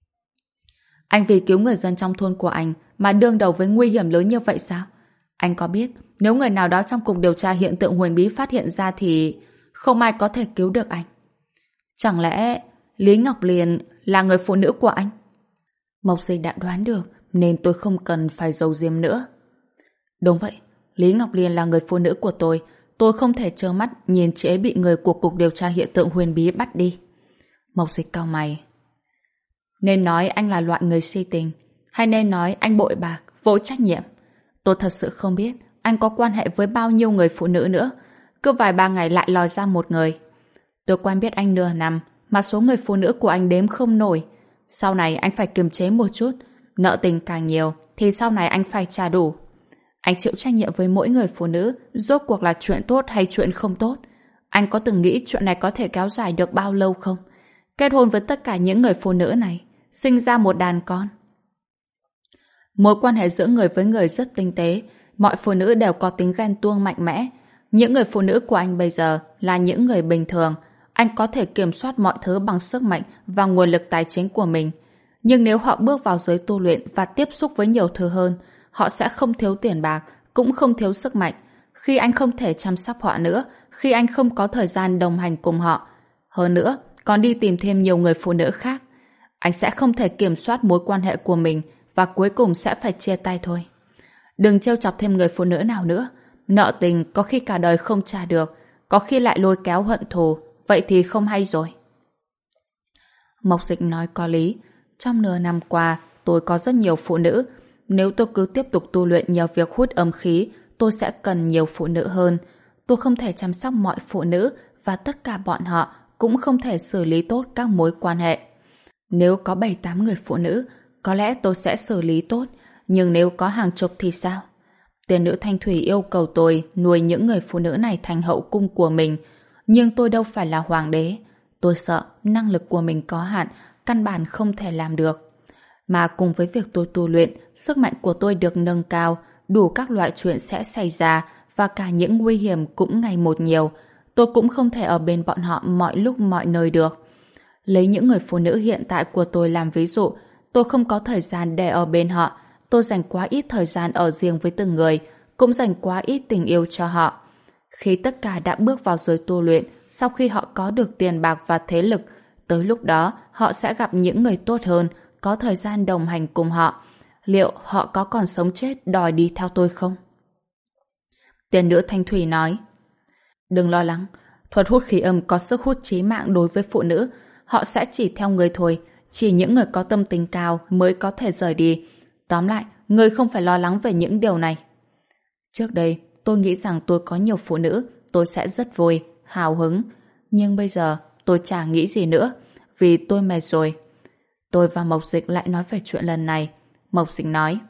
Anh vì cứu người dân trong thôn của anh mà đương đầu với nguy hiểm lớn như vậy sao? Anh có biết nếu người nào đó trong Cục Điều tra Hiện tượng Huyền Bí phát hiện ra thì không ai có thể cứu được anh. Chẳng lẽ Lý Ngọc Liên là người phụ nữ của anh? Mộc Dịch đã đoán được nên tôi không cần phải giấu giếm nữa. Đúng vậy, Lý Ngọc Liên là người phụ nữ của tôi. Tôi không thể trơ mắt nhìn chị ấy bị người của Cục Điều tra Hiện tượng Huyền Bí bắt đi. Mộc Dịch cau mày. Nên nói anh là loại người si tình, hay nên nói anh bội bạc, vô trách nhiệm? Tôi thật sự không biết anh có quan hệ với bao nhiêu người phụ nữ nữa. Cứ vài ba ngày lại lòi ra một người. Tôi quen biết anh nửa năm mà số người phụ nữ của anh đếm không nổi. Sau này anh phải kiềm chế một chút. Nợ tình càng nhiều thì sau này anh phải trả đủ. Anh chịu trách nhiệm với mỗi người phụ nữ, rốt cuộc là chuyện tốt hay chuyện không tốt. Anh có từng nghĩ chuyện này có thể kéo dài được bao lâu không? Kết hôn với tất cả những người phụ nữ này, sinh ra một đàn con. Mối quan hệ giữa người với người rất tinh tế. Mọi phụ nữ đều có tính ghen tuông mạnh mẽ. Những người phụ nữ của anh bây giờ là những người bình thường. Anh có thể kiểm soát mọi thứ bằng sức mạnh và nguồn lực tài chính của mình. Nhưng nếu họ bước vào giới tu luyện và tiếp xúc với nhiều thứ hơn, họ sẽ không thiếu tiền bạc, cũng không thiếu sức mạnh. Khi anh không thể chăm sóc họ nữa, khi anh không có thời gian đồng hành cùng họ, hơn nữa, còn đi tìm thêm nhiều người phụ nữ khác, anh sẽ không thể kiểm soát mối quan hệ của mình và cuối cùng sẽ phải chia tay thôi. Đừng trêu chọc thêm người phụ nữ nào nữa. Nợ tình có khi cả đời không trả được, có khi lại lôi kéo hận thù vậy thì không hay rồi. Mộc Dịch nói có lý. Trong nửa năm qua, tôi có rất nhiều phụ nữ. Nếu tôi cứ tiếp tục tu luyện nhờ việc hút âm khí, tôi sẽ cần nhiều phụ nữ hơn. Tôi không thể chăm sóc mọi phụ nữ và tất cả bọn họ cũng không thể xử lý tốt các mối quan hệ. Nếu có 7-8 người phụ nữ, có lẽ tôi sẽ xử lý tốt. Nhưng nếu có hàng chục thì sao? Tiên nữ Thanh Thủy yêu cầu tôi nuôi những người phụ nữ này thành hậu cung của mình. Nhưng tôi đâu phải là hoàng đế. Tôi sợ năng lực của mình có hạn, căn bản không thể làm được. Mà cùng với việc tôi tu luyện, sức mạnh của tôi được nâng cao, đủ các loại chuyện sẽ xảy ra và cả những nguy hiểm cũng ngày một nhiều. Tôi cũng không thể ở bên bọn họ mọi lúc mọi nơi được. Lấy những người phụ nữ hiện tại của tôi làm ví dụ, tôi không có thời gian để ở bên họ. Tôi dành quá ít thời gian ở riêng với từng người, cũng dành quá ít tình yêu cho họ. Khi tất cả đã bước vào giới tu luyện, sau khi họ có được tiền bạc và thế lực, tới lúc đó họ sẽ gặp những người tốt hơn, có thời gian đồng hành cùng họ. Liệu họ có còn sống chết đòi đi theo tôi không? Tiên nữ Thanh Thủy nói, đừng lo lắng, thuật hút khí âm có sức hút chí mạng đối với phụ nữ. Họ sẽ chỉ theo người thôi, chỉ những người có tâm tính cao mới có thể rời đi. Tóm lại, người không phải lo lắng về những điều này. Trước đây, tôi nghĩ rằng tôi có nhiều phụ nữ, tôi sẽ rất vui, hào hứng. Nhưng bây giờ, tôi chả nghĩ gì nữa, vì tôi mệt rồi. Tôi và Mộc Dịch lại nói về chuyện lần này. Mộc Dịch nói,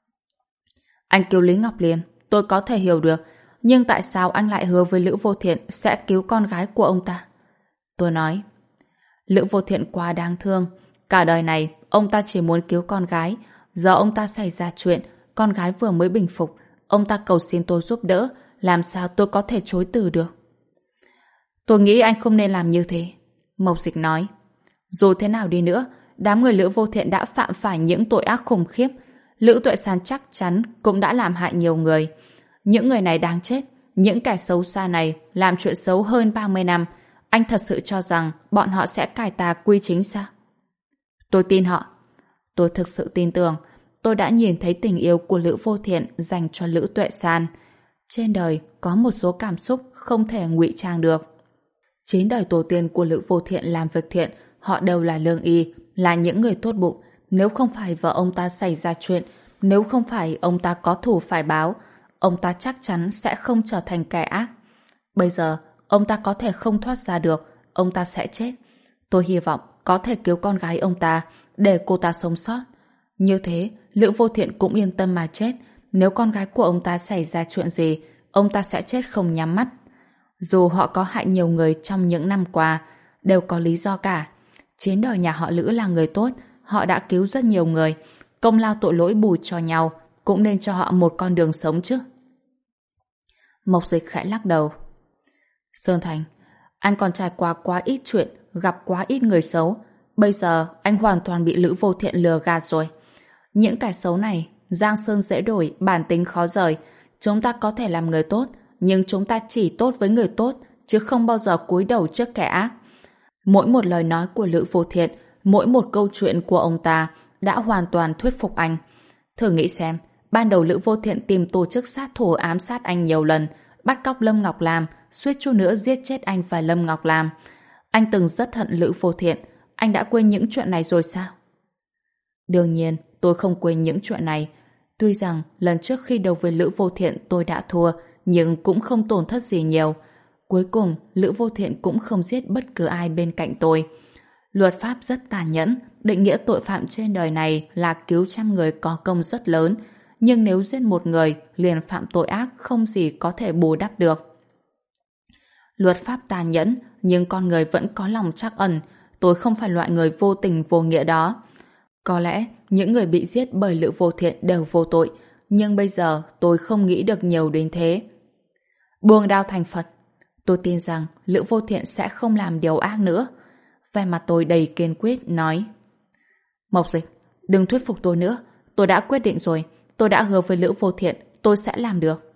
anh cứu Lý Ngọc Liên, tôi có thể hiểu được, nhưng tại sao anh lại hứa với Lữ Vô Thiện sẽ cứu con gái của ông ta? Tôi nói, Lữ Vô Thiện quá đáng thương. Cả đời này, ông ta chỉ muốn cứu con gái. Giờ ông ta xảy ra chuyện, con gái vừa mới bình phục, ông ta cầu xin tôi giúp đỡ, làm sao tôi có thể chối từ được? Tôi nghĩ anh không nên làm như thế. Mộc Dịch nói, dù thế nào đi nữa, đám người Lữ Vô Thiện đã phạm phải những tội ác khủng khiếp. Lữ Tuệ San chắc chắn cũng đã làm hại nhiều người. Những người này đáng chết. Những kẻ xấu xa này làm chuyện xấu hơn 30 năm. Anh thật sự cho rằng bọn họ sẽ cải tà quy chính sao? Tôi tin họ. Tôi thực sự tin tưởng. Tôi đã nhìn thấy tình yêu của Lữ Vô Thiện dành cho Lữ Tuệ San. Trên đời có một số cảm xúc không thể ngụy trang được. 9 đời tổ tiên của Lữ Vô Thiện làm việc thiện, họ đều là lương y, là những người tốt bụng. Nếu không phải vợ ông ta xảy ra chuyện, nếu không phải ông ta có thù phải báo, ông ta chắc chắn sẽ không trở thành kẻ ác. Bây giờ, ông ta có thể không thoát ra được, ông ta sẽ chết. Tôi hy vọng có thể cứu con gái ông ta, để cô ta sống sót. Như thế, Lữ Vô Thiện cũng yên tâm mà chết. Nếu con gái của ông ta xảy ra chuyện gì, ông ta sẽ chết không nhắm mắt. Dù họ có hại nhiều người trong những năm qua, đều có lý do cả. 9 đời nhà họ Lữ là người tốt, họ đã cứu rất nhiều người. Công lao tội lỗi bù cho nhau, cũng nên cho họ một con đường sống chứ. Mộc Dịch khẽ lắc đầu. Sơn Thành, anh còn trải qua quá ít chuyện, gặp quá ít người xấu. Bây giờ anh hoàn toàn bị Lữ Vô Thiện lừa gạt rồi. Những kẻ xấu này, giang sơn dễ đổi, bản tính khó rời. Chúng ta có thể làm người tốt, nhưng chúng ta chỉ tốt với người tốt, chứ không bao giờ cúi đầu trước kẻ ác. Mỗi một lời nói của Lữ Vô Thiện, mỗi một câu chuyện của ông ta đã hoàn toàn thuyết phục anh. Thử nghĩ xem, ban đầu Lữ Vô Thiện tìm tổ chức sát thủ ám sát anh nhiều lần, bắt cóc Lâm Ngọc Lam, suýt chút nữa giết chết anh và Lâm Ngọc Lam. Anh từng rất hận Lữ Vô Thiện, anh đã quên những chuyện này rồi sao? Đương nhiên, tôi không quên những chuyện này. Tuy rằng lần trước khi đấu với Lữ Vô Thiện tôi đã thua, nhưng cũng không tổn thất gì nhiều. Cuối cùng, Lữ Vô Thiện cũng không giết bất cứ ai bên cạnh tôi. Luật pháp rất tàn nhẫn, định nghĩa tội phạm trên đời này là cứu trăm người có công rất lớn, nhưng nếu giết một người liền phạm tội ác không gì có thể bù đắp được. Luật pháp tàn nhẫn, nhưng con người vẫn có lòng trắc ẩn. Tôi không phải loại người vô tình vô nghĩa đó. Có lẽ những người bị giết bởi Lữ Vô Thiện đều vô tội, nhưng bây giờ tôi không nghĩ được nhiều đến thế. Buông đao thành Phật. Tôi tin rằng Lữ Vô Thiện sẽ không làm điều ác nữa. Vẻ mặt tôi đầy kiên quyết, nói: Mộc Dịch, đừng thuyết phục tôi nữa. Tôi đã quyết định rồi. Tôi đã hứa với Lữ Vô Thiện, tôi sẽ làm được.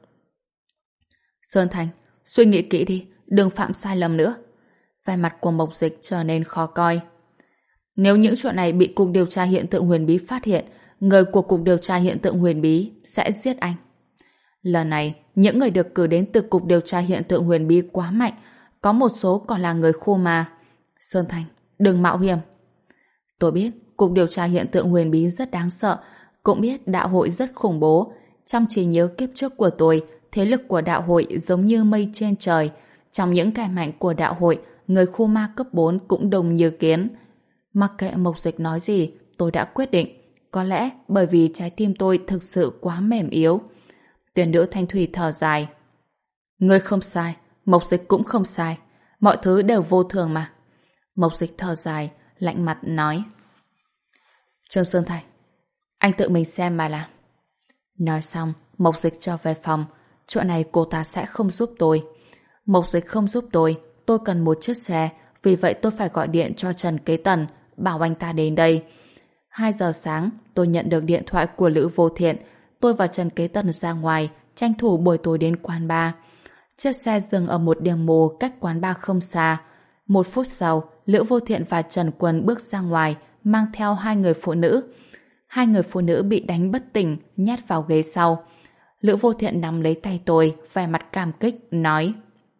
Sơn Thành, suy nghĩ kỹ đi, đừng phạm sai lầm nữa. Vẻ mặt của Mộc Dịch trở nên khó coi. Nếu những chuyện này bị Cục Điều tra Hiện tượng Huyền Bí phát hiện, người của Cục Điều tra Hiện tượng Huyền Bí sẽ giết anh. Lần này, những người được cử đến từ Cục Điều tra Hiện tượng Huyền Bí quá mạnh, có một số còn là người khu mà. Sơn Thành, đừng mạo hiểm. Tôi biết Cục điều tra hiện tượng huyền bí rất đáng sợ, cũng biết đạo hội rất khủng bố. Trong trí nhớ kiếp trước của tôi, thế lực của đạo hội giống như mây trên trời. Trong những kẻ mạnh của đạo hội, người khu ma cấp 4 cũng đông như kiến. Mặc kệ Mộc Dịch nói gì, tôi đã quyết định. Có lẽ bởi vì trái tim tôi thực sự quá mềm yếu. Tuyển nữ Thanh Thủy thở dài. Ngươi không sai, Mộc Dịch cũng không sai. Mọi thứ đều vô thường mà. Mộc Dịch thở dài, lạnh mặt nói. Trương Sơn Thành, anh tự mình xem mà làm. Nói xong, Mộc Dịch trở về phòng. Chuyện này cô ta sẽ không giúp tôi. Mộc Dịch không giúp tôi cần một chiếc xe, vì vậy tôi phải gọi điện cho Trần Kế Tần, bảo anh ta đến đây. 2 giờ sáng, tôi nhận được điện thoại của Lữ Vô Thiện. Tôi và Trần Kế Tần ra ngoài, tranh thủ buổi tối đến quán bar. Chiếc xe dừng ở một điểm mù cách quán bar không xa. 1 phút sau, Lữ Vô Thiện và Trần Quân bước ra ngoài, mang theo 2 người phụ nữ. 2 người phụ nữ bị đánh bất tỉnh, nhét vào ghế sau. Lữ Vô Thiện nắm lấy tay tôi, vẻ mặt cảm kích, nói: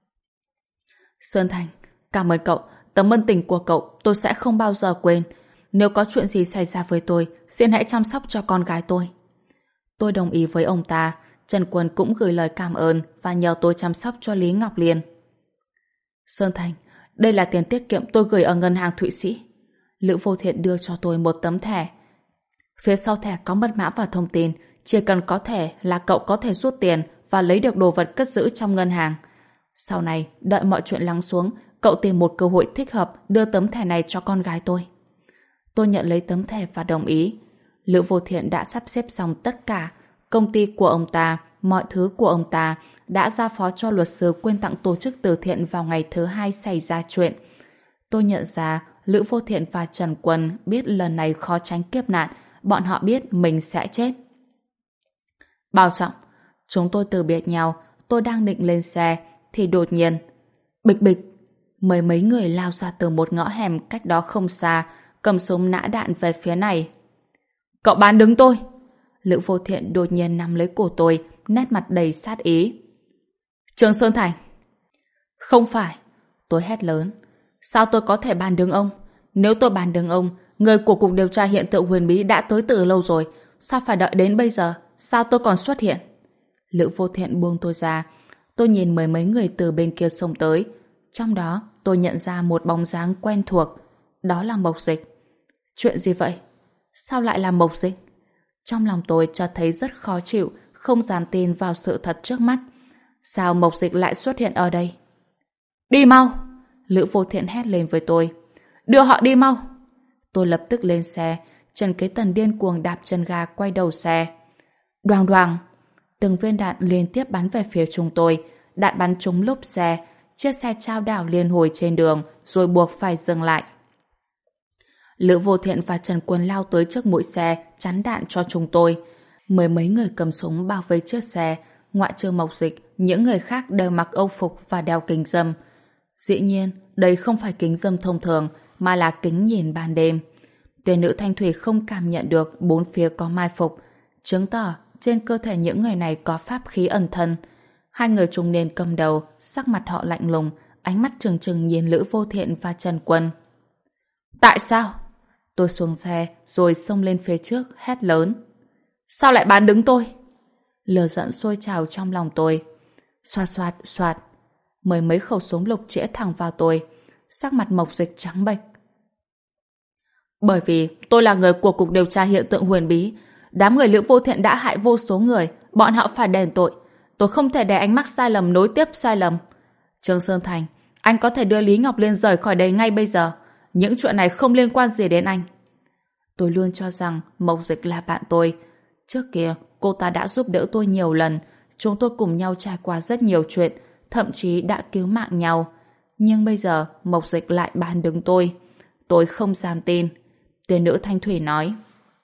Sơn Thành, cảm ơn cậu, tấm ân tình của cậu tôi sẽ không bao giờ quên. Nếu có chuyện gì xảy ra với tôi, xin hãy chăm sóc cho con gái tôi. Tôi đồng ý với ông ta. Trần Quân cũng gửi lời cảm ơn và nhờ tôi chăm sóc cho Lý Ngọc Liên. Sơn Thành, đây là tiền tiết kiệm tôi gửi ở ngân hàng Thụy Sĩ. Lữ Vô Thiện đưa cho tôi một tấm thẻ. Phía sau thẻ có mật mã và thông tin. Chỉ cần có thẻ là cậu có thể rút tiền và lấy được đồ vật cất giữ trong ngân hàng. Sau này, đợi mọi chuyện lắng xuống, cậu tìm một cơ hội thích hợp đưa tấm thẻ này cho con gái tôi. Tôi nhận lấy tấm thẻ và đồng ý. Lữ Vô Thiện đã sắp xếp xong tất cả. Công ty của ông ta, mọi thứ của ông ta đã giao phó cho luật sư quyên tặng tổ chức từ thiện vào ngày thứ 2 xảy ra chuyện. Tôi nhận ra Lữ Vô Thiện và Trần Quân biết lần này khó tránh kiếp nạn, bọn họ biết mình sẽ chết. Bảo trọng, chúng tôi từ biệt nhau. Tôi đang định lên xe thì đột nhiên bịch bịch, mấy người lao ra từ một ngõ hẻm cách đó không xa, cầm súng nã đạn về phía này. Cậu bán đứng tôi! Lữ Vô Thiện đột nhiên nắm lấy cổ tôi, nét mặt đầy sát ý. Trương Sơn Thành! Không phải! Tôi hét lớn. Sao tôi có thể bán đứng ông? Nếu tôi bán đứng ông, người của Cục điều tra hiện tượng huyền bí đã tới từ lâu rồi. Sao phải đợi đến bây giờ? Sao tôi còn xuất hiện? Lữ Vô Thiện buông tôi ra. Tôi nhìn mấy người từ bên kia xông tới. Trong đó, tôi nhận ra một bóng dáng quen thuộc. Đó là Mộc Dịch. Chuyện gì vậy? Sao lại là Mộc Dịch? Trong lòng tôi chợt thấy rất khó chịu, không dám tin vào sự thật trước mắt. Sao Mộc Dịch lại xuất hiện ở đây? Đi mau! Lữ Vô Thiện hét lên với tôi. Đưa họ đi mau! Tôi lập tức lên xe. Trần Kế Tần điên cuồng đạp chân ga quay đầu xe. Đoàng đoàng! Từng viên đạn liên tiếp bắn về phía chúng tôi. Đạn bắn trúng lốp xe. Chiếc xe chao đảo liên hồi trên đường, rồi buộc phải dừng lại. Lữ Vô Thiện và Trần Quân lao tới trước mũi xe, chắn đạn cho chúng tôi. Mấy người cầm súng bao vây chiếc xe. Ngoại trừ Mộc Dịch, những người khác đều mặc âu phục và đeo kính râm. Dĩ nhiên, đây không phải kính râm thông thường, mà là kính nhìn ban đêm. Tuyển nữ Thanh Thủy không cảm nhận được bốn phía có mai phục, chứng tỏ trên cơ thể những người này có pháp khí ẩn thân. 2 người trung niên cầm đầu, sắc mặt họ lạnh lùng, ánh mắt trừng trừng nhìn Lữ Vô Thiện và Trần Quân. Tại sao? Tôi xuống xe, rồi xông lên phía trước, hét lớn. Sao lại bán đứng tôi? Lửa giận sôi trào trong lòng tôi. Xoạt xoạt xoạt. Mấy khẩu súng lục chĩa thẳng vào tôi. Sắc mặt Mộc Dịch trắng bệch. Bởi vì tôi là người của Cục điều tra hiện tượng huyền bí. Đám người Lữ Vô Thiện đã hại vô số người. Bọn họ phải đền tội. Tôi không thể để anh mắc sai lầm nối tiếp sai lầm. Trương Sơn Thành, anh có thể đưa Lý Ngọc Liên rời khỏi đây ngay bây giờ. Những chuyện này không liên quan gì đến anh. Tôi luôn cho rằng Mộc Dịch là bạn tôi. Trước kia, cô ta đã giúp đỡ tôi nhiều lần. Chúng tôi cùng nhau trải qua rất nhiều chuyện, thậm chí đã cứu mạng nhau. Nhưng bây giờ, Mộc Dịch lại bán đứng tôi. Tôi không dám tin. Tuyển nữ Thanh Thủy nói.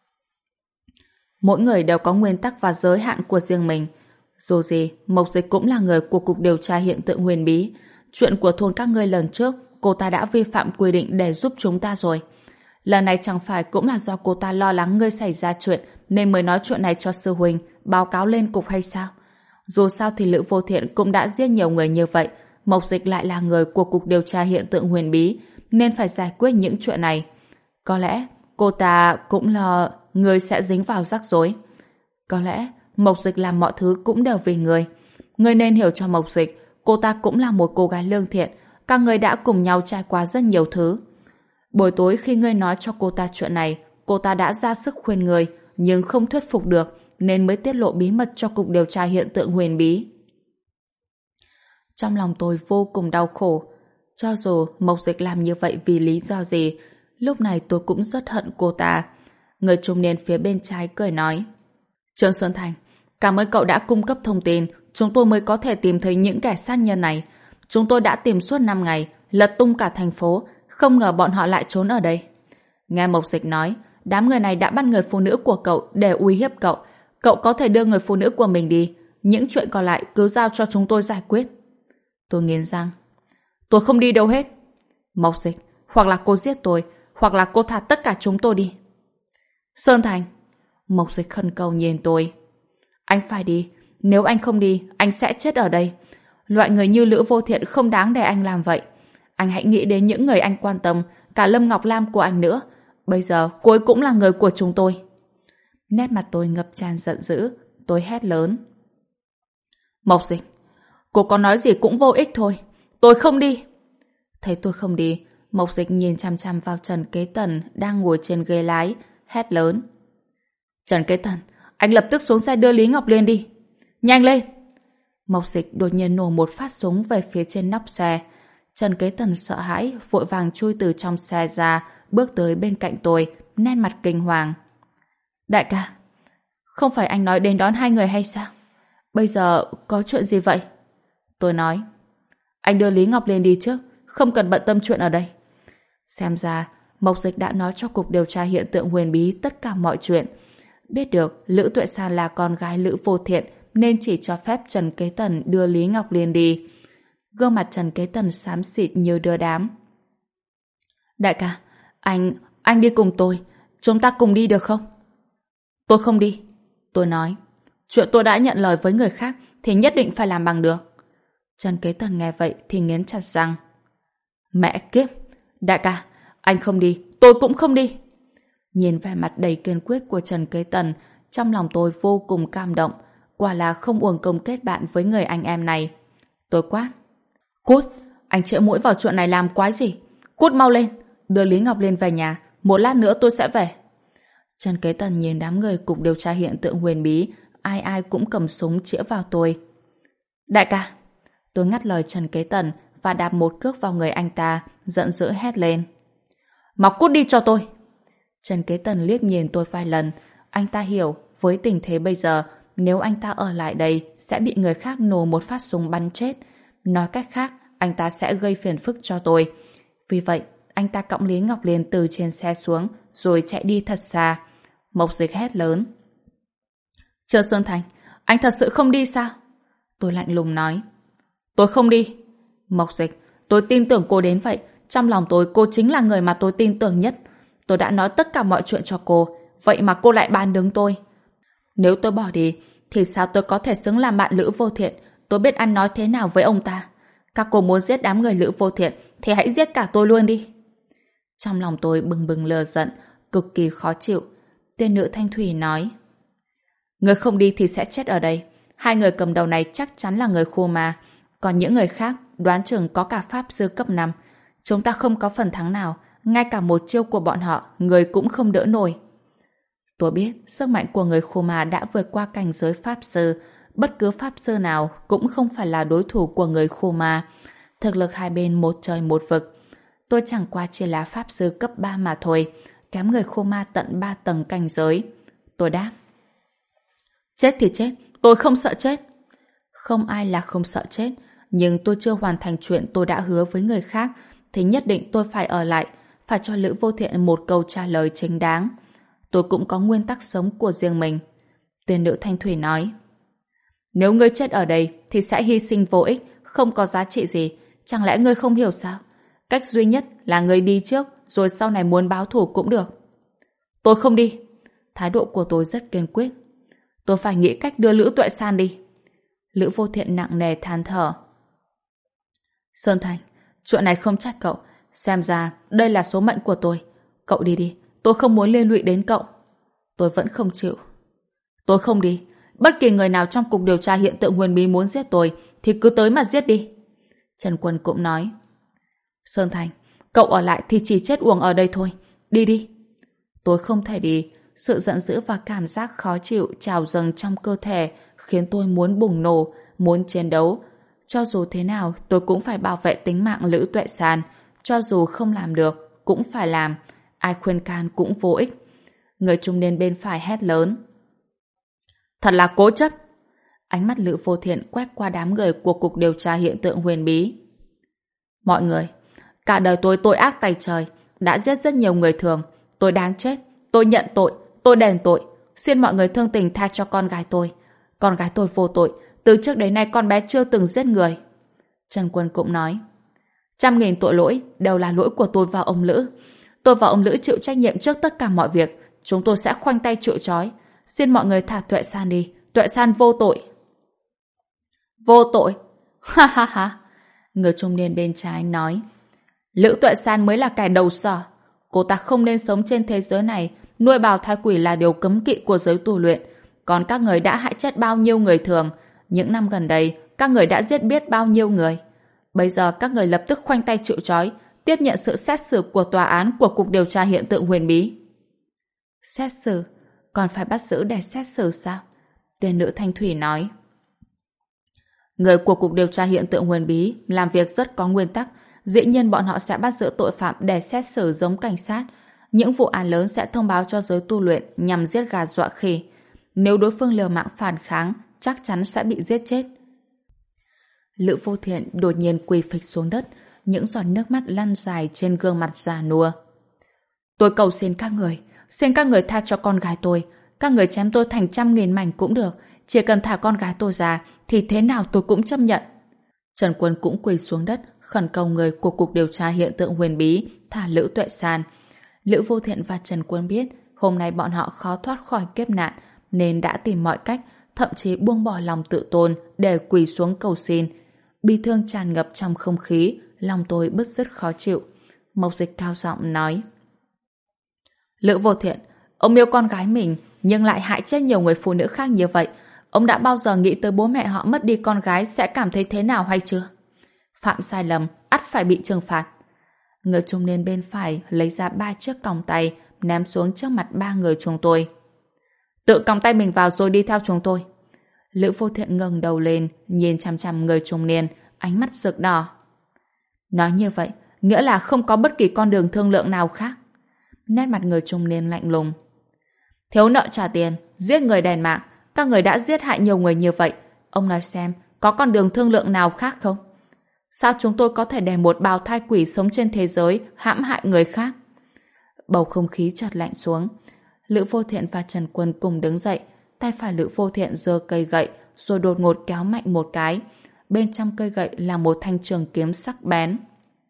Mỗi người đều có nguyên tắc và giới hạn của riêng mình. Dù gì, Mộc Dịch cũng là người của Cục điều tra hiện tượng huyền bí. Chuyện của thôn các ngươi lần trước, cô ta đã vi phạm quy định để giúp chúng ta rồi. Lần này chẳng phải cũng là do cô ta lo lắng ngươi xảy ra chuyện nên mới nói chuyện này cho sư huynh, báo cáo lên cục hay sao? Dù sao thì Lữ Vô Thiện cũng đã giết nhiều người như vậy, Mộc Dịch lại là người của Cục Điều tra Hiện tượng Huyền Bí, nên phải giải quyết những chuyện này. Có lẽ cô ta cũng lo người sẽ dính vào rắc rối. Có lẽ Mộc Dịch làm mọi thứ cũng đều vì người. Người nên hiểu cho Mộc Dịch, cô ta cũng là một cô gái lương thiện, các người đã cùng nhau trải qua rất nhiều thứ. Buổi tối khi ngươi nói cho cô ta chuyện này, cô ta đã ra sức khuyên người, nhưng không thuyết phục được, nên mới tiết lộ bí mật cho Cục Điều tra Hiện tượng Huyền Bí. Trong lòng tôi vô cùng đau khổ. Cho dù Mộc Dịch làm như vậy vì lý do gì, lúc này tôi cũng rất hận cô ta. Người trung niên phía bên trái cười nói: Trương Xuân Thành, cảm ơn cậu đã cung cấp thông tin, chúng tôi mới có thể tìm thấy những kẻ sát nhân này. Chúng tôi đã tìm suốt 5 ngày, lật tung cả thành phố, không ngờ bọn họ lại trốn ở đây. Nghe Mộc Dịch nói, đám người này đã bắt người phụ nữ của cậu để uy hiếp cậu. Cậu có thể đưa người phụ nữ của mình đi, những chuyện còn lại cứ giao cho chúng tôi giải quyết. Tôi nghiến răng: Tôi không đi đâu hết. Mộc Dịch, hoặc là cô giết tôi, hoặc là cô thả tất cả chúng tôi đi. Sơn Thành. Mộc Dịch khẩn cầu nhìn tôi: Anh phải đi, nếu anh không đi, anh sẽ chết ở đây. Loại người như Lữ Vô Thiện không đáng để anh làm vậy. Anh hãy nghĩ đến những người anh quan tâm, cả Lâm Ngọc Lam của anh nữa. Bây giờ cô ấy cũng là người của chúng tôi. Nét mặt tôi ngập tràn giận dữ, tôi hét lớn: Mộc Dịch, cô có nói gì cũng vô ích thôi. Tôi không đi. Thấy tôi không đi, Mộc Dịch nhìn chằm chằm vào Trần Kế Tần đang ngồi trên ghế lái, hét lớn: Trần Kế Tần, anh lập tức xuống xe đưa Lý Ngọc Liên đi. Nhanh lên! Mộc Dịch đột nhiên nổ một phát súng về phía trên nóc xe. Trần Kế Tần sợ hãi, vội vàng chui từ trong xe ra, bước tới bên cạnh tôi, nét mặt kinh hoàng. Đại ca, không phải anh nói đến đón hai người hay sao? Bây giờ có chuyện gì vậy? Tôi nói: Anh đưa Lý Ngọc Liên đi trước, không cần bận tâm chuyện ở đây. Xem ra, Mộc Dịch đã nói cho Cục Điều tra Hiện tượng Huyền Bí tất cả mọi chuyện. Biết được Lữ Tuệ San là con gái Lữ Vô Thiện, nên chỉ cho phép Trần Kế Tần đưa Lý Ngọc Liên đi. Gương mặt Trần Kế Tần xám xịt như đưa đám. Đại ca, anh đi cùng tôi. Chúng ta cùng đi được không? Tôi không đi. Tôi nói: Chuyện tôi đã nhận lời với người khác thì nhất định phải làm bằng được. Trần Kế Tần nghe vậy thì nghiến chặt răng. Mẹ kiếp! Đại ca, anh không đi, tôi cũng không đi. Nhìn vẻ mặt đầy kiên quyết của Trần Kế Tần, trong lòng tôi vô cùng cảm động. Quả là không uổng công kết bạn với người anh em này. Tôi quát: Cút! Anh chĩa mũi vào chuyện này làm quái gì? Cút mau lên! Đưa Lý Ngọc Liên về nhà, một lát nữa tôi sẽ về. Trần Kế Tần nhìn đám người Cục Điều tra Hiện tượng Huyền Bí, ai ai cũng cầm súng chĩa vào tôi. Đại ca! Tôi ngắt lời Trần Kế Tần và đạp một cước vào người anh ta, giận dữ hét lên: Mọc cút đi cho tôi! Trần Kế Tần liếc nhìn tôi vài lần. Anh ta hiểu, với tình thế bây giờ, nếu anh ta ở lại đây sẽ bị người khác nổ một phát súng bắn chết. Nói cách khác, anh ta sẽ gây phiền phức cho tôi. Vì vậy, anh ta cõng Lý Ngọc Liên từ trên xe xuống, rồi chạy đi thật xa. Mộc Dịch hét lớn: Trương Xuân Thành, anh thật sự không đi sao? Tôi lạnh lùng nói: Tôi không đi. Mộc Dịch, tôi tin tưởng cô đến vậy. Trong lòng tôi, cô chính là người mà tôi tin tưởng nhất. Tôi đã nói tất cả mọi chuyện cho cô, vậy mà cô lại bán đứng tôi. Nếu tôi bỏ đi, thì sao tôi có thể xứng làm bạn Lữ Vô Thiện? Tôi biết ăn nói thế nào với ông ta. Các cô muốn giết đám người Lữ Vô Thiện thì hãy giết cả tôi luôn đi. Trong lòng tôi bừng bừng lửa giận, cực kỳ khó chịu. Tiên nữ Thanh Thủy nói: Người không đi thì sẽ chết ở đây. Hai người cầm đầu này chắc chắn là người Khu Ma. Còn những người khác đoán chừng có cả pháp sư cấp 5. Chúng ta không có phần thắng nào. Ngay cả một chiêu của bọn họ, người cũng không đỡ nổi. Tôi biết sức mạnh của người Khu Ma đã vượt qua cảnh giới pháp sư. Bất cứ pháp sư nào cũng không phải là đối thủ của người Khu Ma. Thực lực hai bên một trời một vực. Tôi chẳng qua chỉ là pháp sư cấp 3 mà thôi, kém người Khu Ma tận 3 tầng cảnh giới. Tôi đáp: Chết thì chết, tôi không sợ chết. Không ai là không sợ chết, nhưng tôi chưa hoàn thành chuyện tôi đã hứa với người khác, thì nhất định tôi phải ở lại, phải cho Lữ Vô Thiện một câu trả lời chính đáng. Tôi cũng có nguyên tắc sống của riêng mình. Tiên nữ Thanh Thủy nói: Nếu ngươi chết ở đây thì sẽ hy sinh vô ích, không có giá trị gì. Chẳng lẽ ngươi không hiểu sao? Cách duy nhất là ngươi đi trước, rồi sau này muốn báo thù cũng được. Tôi không đi. Thái độ của tôi rất kiên quyết. Tôi phải nghĩ cách đưa Lữ Tuệ San đi. Lữ Vô Thiện nặng nề than thở: Sơn Thành, chuyện này không trách cậu. Xem ra đây là số mệnh của tôi. Cậu đi đi, tôi không muốn liên lụy đến cậu. Tôi vẫn không chịu. Tôi không đi. Bất kỳ người nào trong cục điều tra hiện tượng huyền bí muốn giết tôi thì cứ tới mà giết đi. Trần Quân cũng nói. Sơn Thành, cậu ở lại thì chỉ chết uổng ở đây thôi. Đi đi. Tôi không thể đi. Sự giận dữ và cảm giác khó chịu trào dâng trong cơ thể khiến tôi muốn bùng nổ, muốn chiến đấu. Cho dù thế nào, tôi cũng phải bảo vệ tính mạng Lữ Tuệ San. Cho dù không làm được, cũng phải làm. Ai khuyên can cũng vô ích. Người trung niên bên phải hét lớn. Thật là cố chấp. Ánh mắt Lữ Vô Thiện quét qua đám người của Cục Điều tra Hiện tượng Huyền Bí. Mọi người, cả đời tôi tội ác tày trời, đã giết rất nhiều người thường. Tôi đáng chết. Tôi nhận tội. Tôi đền tội. Xin mọi người thương tình tha cho con gái tôi. Con gái tôi vô tội. Từ trước đến nay con bé chưa từng giết người. Trần Quân cũng nói. 100.000 tội lỗi đều là lỗi của tôi và ông Lữ. Tôi và ông Lữ chịu trách nhiệm trước tất cả mọi việc. Chúng tôi sẽ khoanh tay chịu trói. Xin mọi người thả Tuệ San đi. Tuệ San vô tội. Vô tội? Ha ha ha. Người trung niên bên trái nói. Lữ Tuệ San mới là kẻ đầu sỏ. Cô ta không nên sống trên thế giới này. Nuôi bào thai quỷ là điều cấm kỵ của giới tu luyện. Còn các người đã hại chết bao nhiêu người thường. Những năm gần đây, các người đã giết biết bao nhiêu người. Bây giờ các người lập tức khoanh tay chịu trói, tiếp nhận sự xét xử của tòa án của Cục Điều tra Hiện tượng Huyền Bí. Xét xử? Còn phải bắt giữ để xét xử sao? Tên nữ Thanh Thủy nói. Người của Cục Điều tra Hiện tượng Huyền Bí làm việc rất có nguyên tắc. Dĩ nhiên bọn họ sẽ bắt giữ tội phạm để xét xử giống cảnh sát. Những vụ án lớn sẽ thông báo cho giới tu luyện nhằm giết gà dọa khỉ. Nếu đối phương liều mạng phản kháng, chắc chắn sẽ bị giết chết. Lữ Vô Thiện đột nhiên quỳ phịch xuống đất, những giọt nước mắt lăn dài trên gương mặt già nua. Tôi cầu xin các người tha cho con gái tôi. Các người chém tôi thành 100.000 mảnh cũng được, chỉ cần thả con gái tôi ra thì thế nào tôi cũng chấp nhận. Trần Quân cũng quỳ xuống đất, khẩn cầu người của Cục Điều tra Hiện tượng Huyền Bí thả Lữ Tuệ San. Lữ Vô Thiện và Trần Quân biết hôm nay bọn họ khó thoát khỏi kiếp nạn, nên đã tìm mọi cách, thậm chí buông bỏ lòng tự tôn để quỳ xuống cầu xin. Bi thương tràn ngập trong không khí, lòng tôi bứt rứt khó chịu. Mộc Dịch cao giọng nói. Lữ Vô Thiện, ông yêu con gái mình nhưng lại hại chết nhiều người phụ nữ khác như vậy. Ông đã bao giờ nghĩ tới bố mẹ họ mất đi con gái sẽ cảm thấy thế nào hay chưa? Phạm sai lầm, ắt phải bị trừng phạt. Người trung niên bên phải lấy ra 3 chiếc còng tay, ném xuống trước mặt 3 người chúng tôi. Tự còng tay mình vào rồi đi theo chúng tôi. Lữ Vô Thiện ngẩng đầu lên, nhìn chằm chằm người trung niên, ánh mắt rực đỏ. Nói như vậy, nghĩa là không có bất kỳ con đường thương lượng nào khác. Nét mặt người trung niên lạnh lùng. Thiếu nợ trả tiền, giết người đền mạng, các người đã giết hại nhiều người như vậy. Ông nói xem, có con đường thương lượng nào khác không? Sao chúng tôi có thể để một bào thai quỷ sống trên thế giới hãm hại người khác? Bầu không khí chợt lạnh xuống. Lữ Vô Thiện và Trần Quân cùng đứng dậy, tay phải Lữ Vô Thiện giơ cây gậy rồi đột ngột kéo mạnh một cái. Bên trong cây gậy là một thanh trường kiếm sắc bén.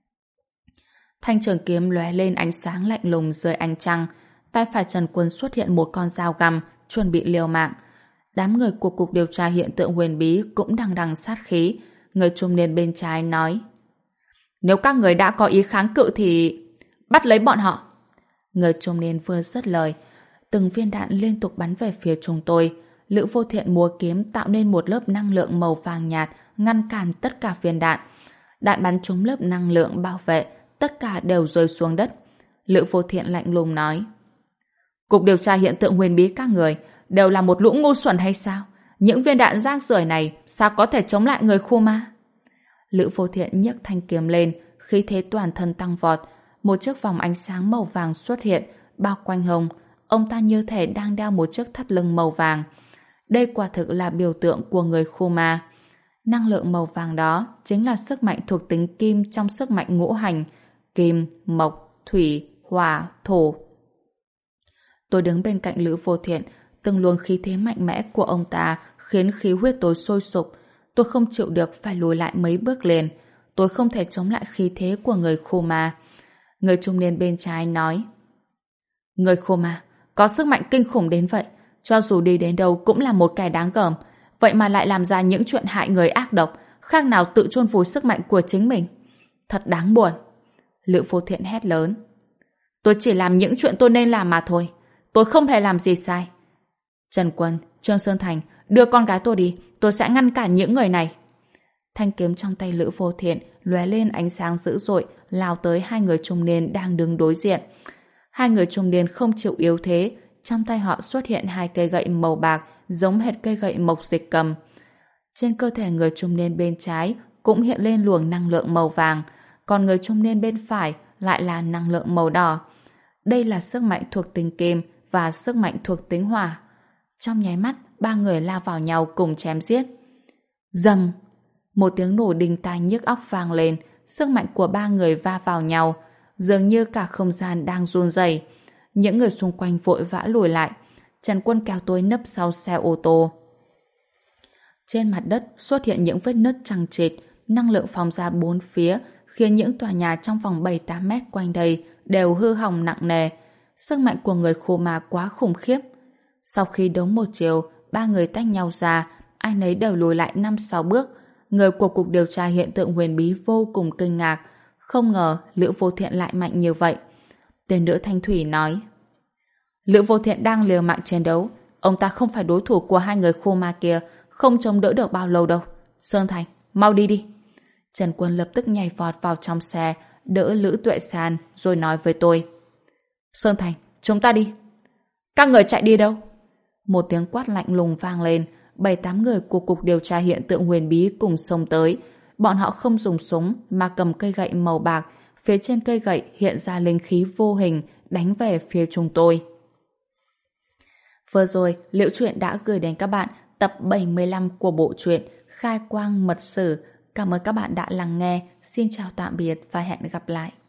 Thanh trường kiếm lóe lên ánh sáng lạnh lùng dưới ánh trăng. Tay phải Trần Quân xuất hiện một con dao găm, chuẩn bị liều mạng. Đám người của Cục Điều tra Hiện tượng Huyền Bí cũng đằng đằng sát khí. Người trung niên bên trái nói. Nếu các người đã có ý kháng cự thì bắt lấy bọn họ. Người trung niên vừa dứt lời, từng viên đạn liên tục bắn về phía chúng tôi. Lữ Vô Thiện múa kiếm tạo nên một lớp năng lượng màu vàng nhạt ngăn cản tất cả viên đạn. Đạn bắn trúng lớp năng lượng bảo vệ, tất cả đều rơi xuống đất. Lữ Vô Thiện lạnh lùng nói. Cục Điều tra Hiện tượng Huyền Bí các người đều là một lũ ngu xuẩn hay sao? Những viên đạn rác rưởi này sao có thể chống lại người khu ma? Lữ Vô Thiện nhấc thanh kiếm lên, khí thế toàn thân tăng vọt. Một chiếc vòng ánh sáng màu vàng xuất hiện, bao quanh hông. Ông ta như thể đang đeo một chiếc thắt lưng màu vàng. Đây quả thực là biểu tượng của người khu ma. Năng lượng màu vàng đó chính là sức mạnh thuộc tính kim trong sức mạnh ngũ hành: kim, mộc, thủy, hỏa, thổ. Tôi đứng bên cạnh Lữ Vô Thiện, từng luồng khí thế mạnh mẽ của ông ta khiến khí huyết tôi sôi sục. Tôi không chịu được phải lùi lại mấy bước liền. Tôi không thể chống lại khí thế của người khu ma. Người trung niên bên trái nói. Người khu ma có sức mạnh kinh khủng đến vậy, cho dù đi đến đâu cũng là một kẻ đáng gờm. Vậy mà lại làm ra những chuyện hại người ác độc, khác nào tự chôn vùi sức mạnh của chính mình. Thật đáng buồn. Lữ Vô Thiện hét lớn. Tôi chỉ làm những chuyện tôi nên làm mà thôi. Tôi không hề làm gì sai. Trần Quân, Trương Sơn Thành, đưa con gái tôi đi. Tôi sẽ ngăn cản những người này. Thanh kiếm trong tay Lữ Vô Thiện lóe lên ánh sáng dữ dội, lao tới hai người trung niên đang đứng đối diện. Hai người trung niên không chịu yếu thế, trong tay họ xuất hiện hai cây gậy màu bạc giống hệt cây gậy mộc dịch cầm. Trên cơ thể người trung niên bên trái cũng hiện lên luồng năng lượng màu vàng, còn người trung niên bên phải lại là năng lượng màu đỏ. Đây là sức mạnh thuộc tính kim và sức mạnh thuộc tính hỏa. Trong nháy mắt, ba người lao vào nhau cùng chém giết. Rầm! Một tiếng nổ đinh tai nhức óc vang lên, sức mạnh của ba người va vào nhau, dường như cả không gian đang run rẩy. Những người xung quanh vội vã lùi lại. Trần Quân kéo tôi nấp sau xe ô tô. Trên mặt đất xuất hiện những vết nứt chằng chịt, năng lượng phóng ra bốn phía, khiến những tòa nhà trong vòng 7-8 mét quanh đây đều hư hỏng nặng nề. Sức mạnh của người khô ma quá khủng khiếp. Sau khi đấu một chiều, ba người tách nhau ra, ai nấy đều lùi lại 5-6 bước. Người của Cục Điều tra Hiện tượng Huyền Bí vô cùng kinh ngạc. Không ngờ Lữ Vô Thiện lại mạnh như vậy. Tên nữ Thanh Thủy nói: Lữ Vô Thiện đang liều mạng chiến đấu. Ông ta không phải đối thủ của hai người khô ma kia, không chống đỡ được bao lâu đâu. Sơn Thành, mau đi đi. Trần Quân lập tức nhảy vọt vào trong xe, đỡ Lữ Tuệ San rồi nói với tôi: Sơn Thành, chúng ta đi. Các người chạy đi đâu? Một tiếng quát lạnh lùng vang lên. 7-8 người của Cục Điều tra Hiện tượng Huyền Bí cùng xông tới. Bọn họ không dùng súng mà cầm cây gậy màu bạc. Phía trên cây gậy hiện ra linh khí vô hình đánh về phía chúng tôi. Vừa rồi, Liễu Chuyện đã gửi đến các bạn tập 75 của bộ truyện Khai Quang Mật Sử. Cảm ơn các bạn đã lắng nghe. Xin chào tạm biệt và hẹn gặp lại.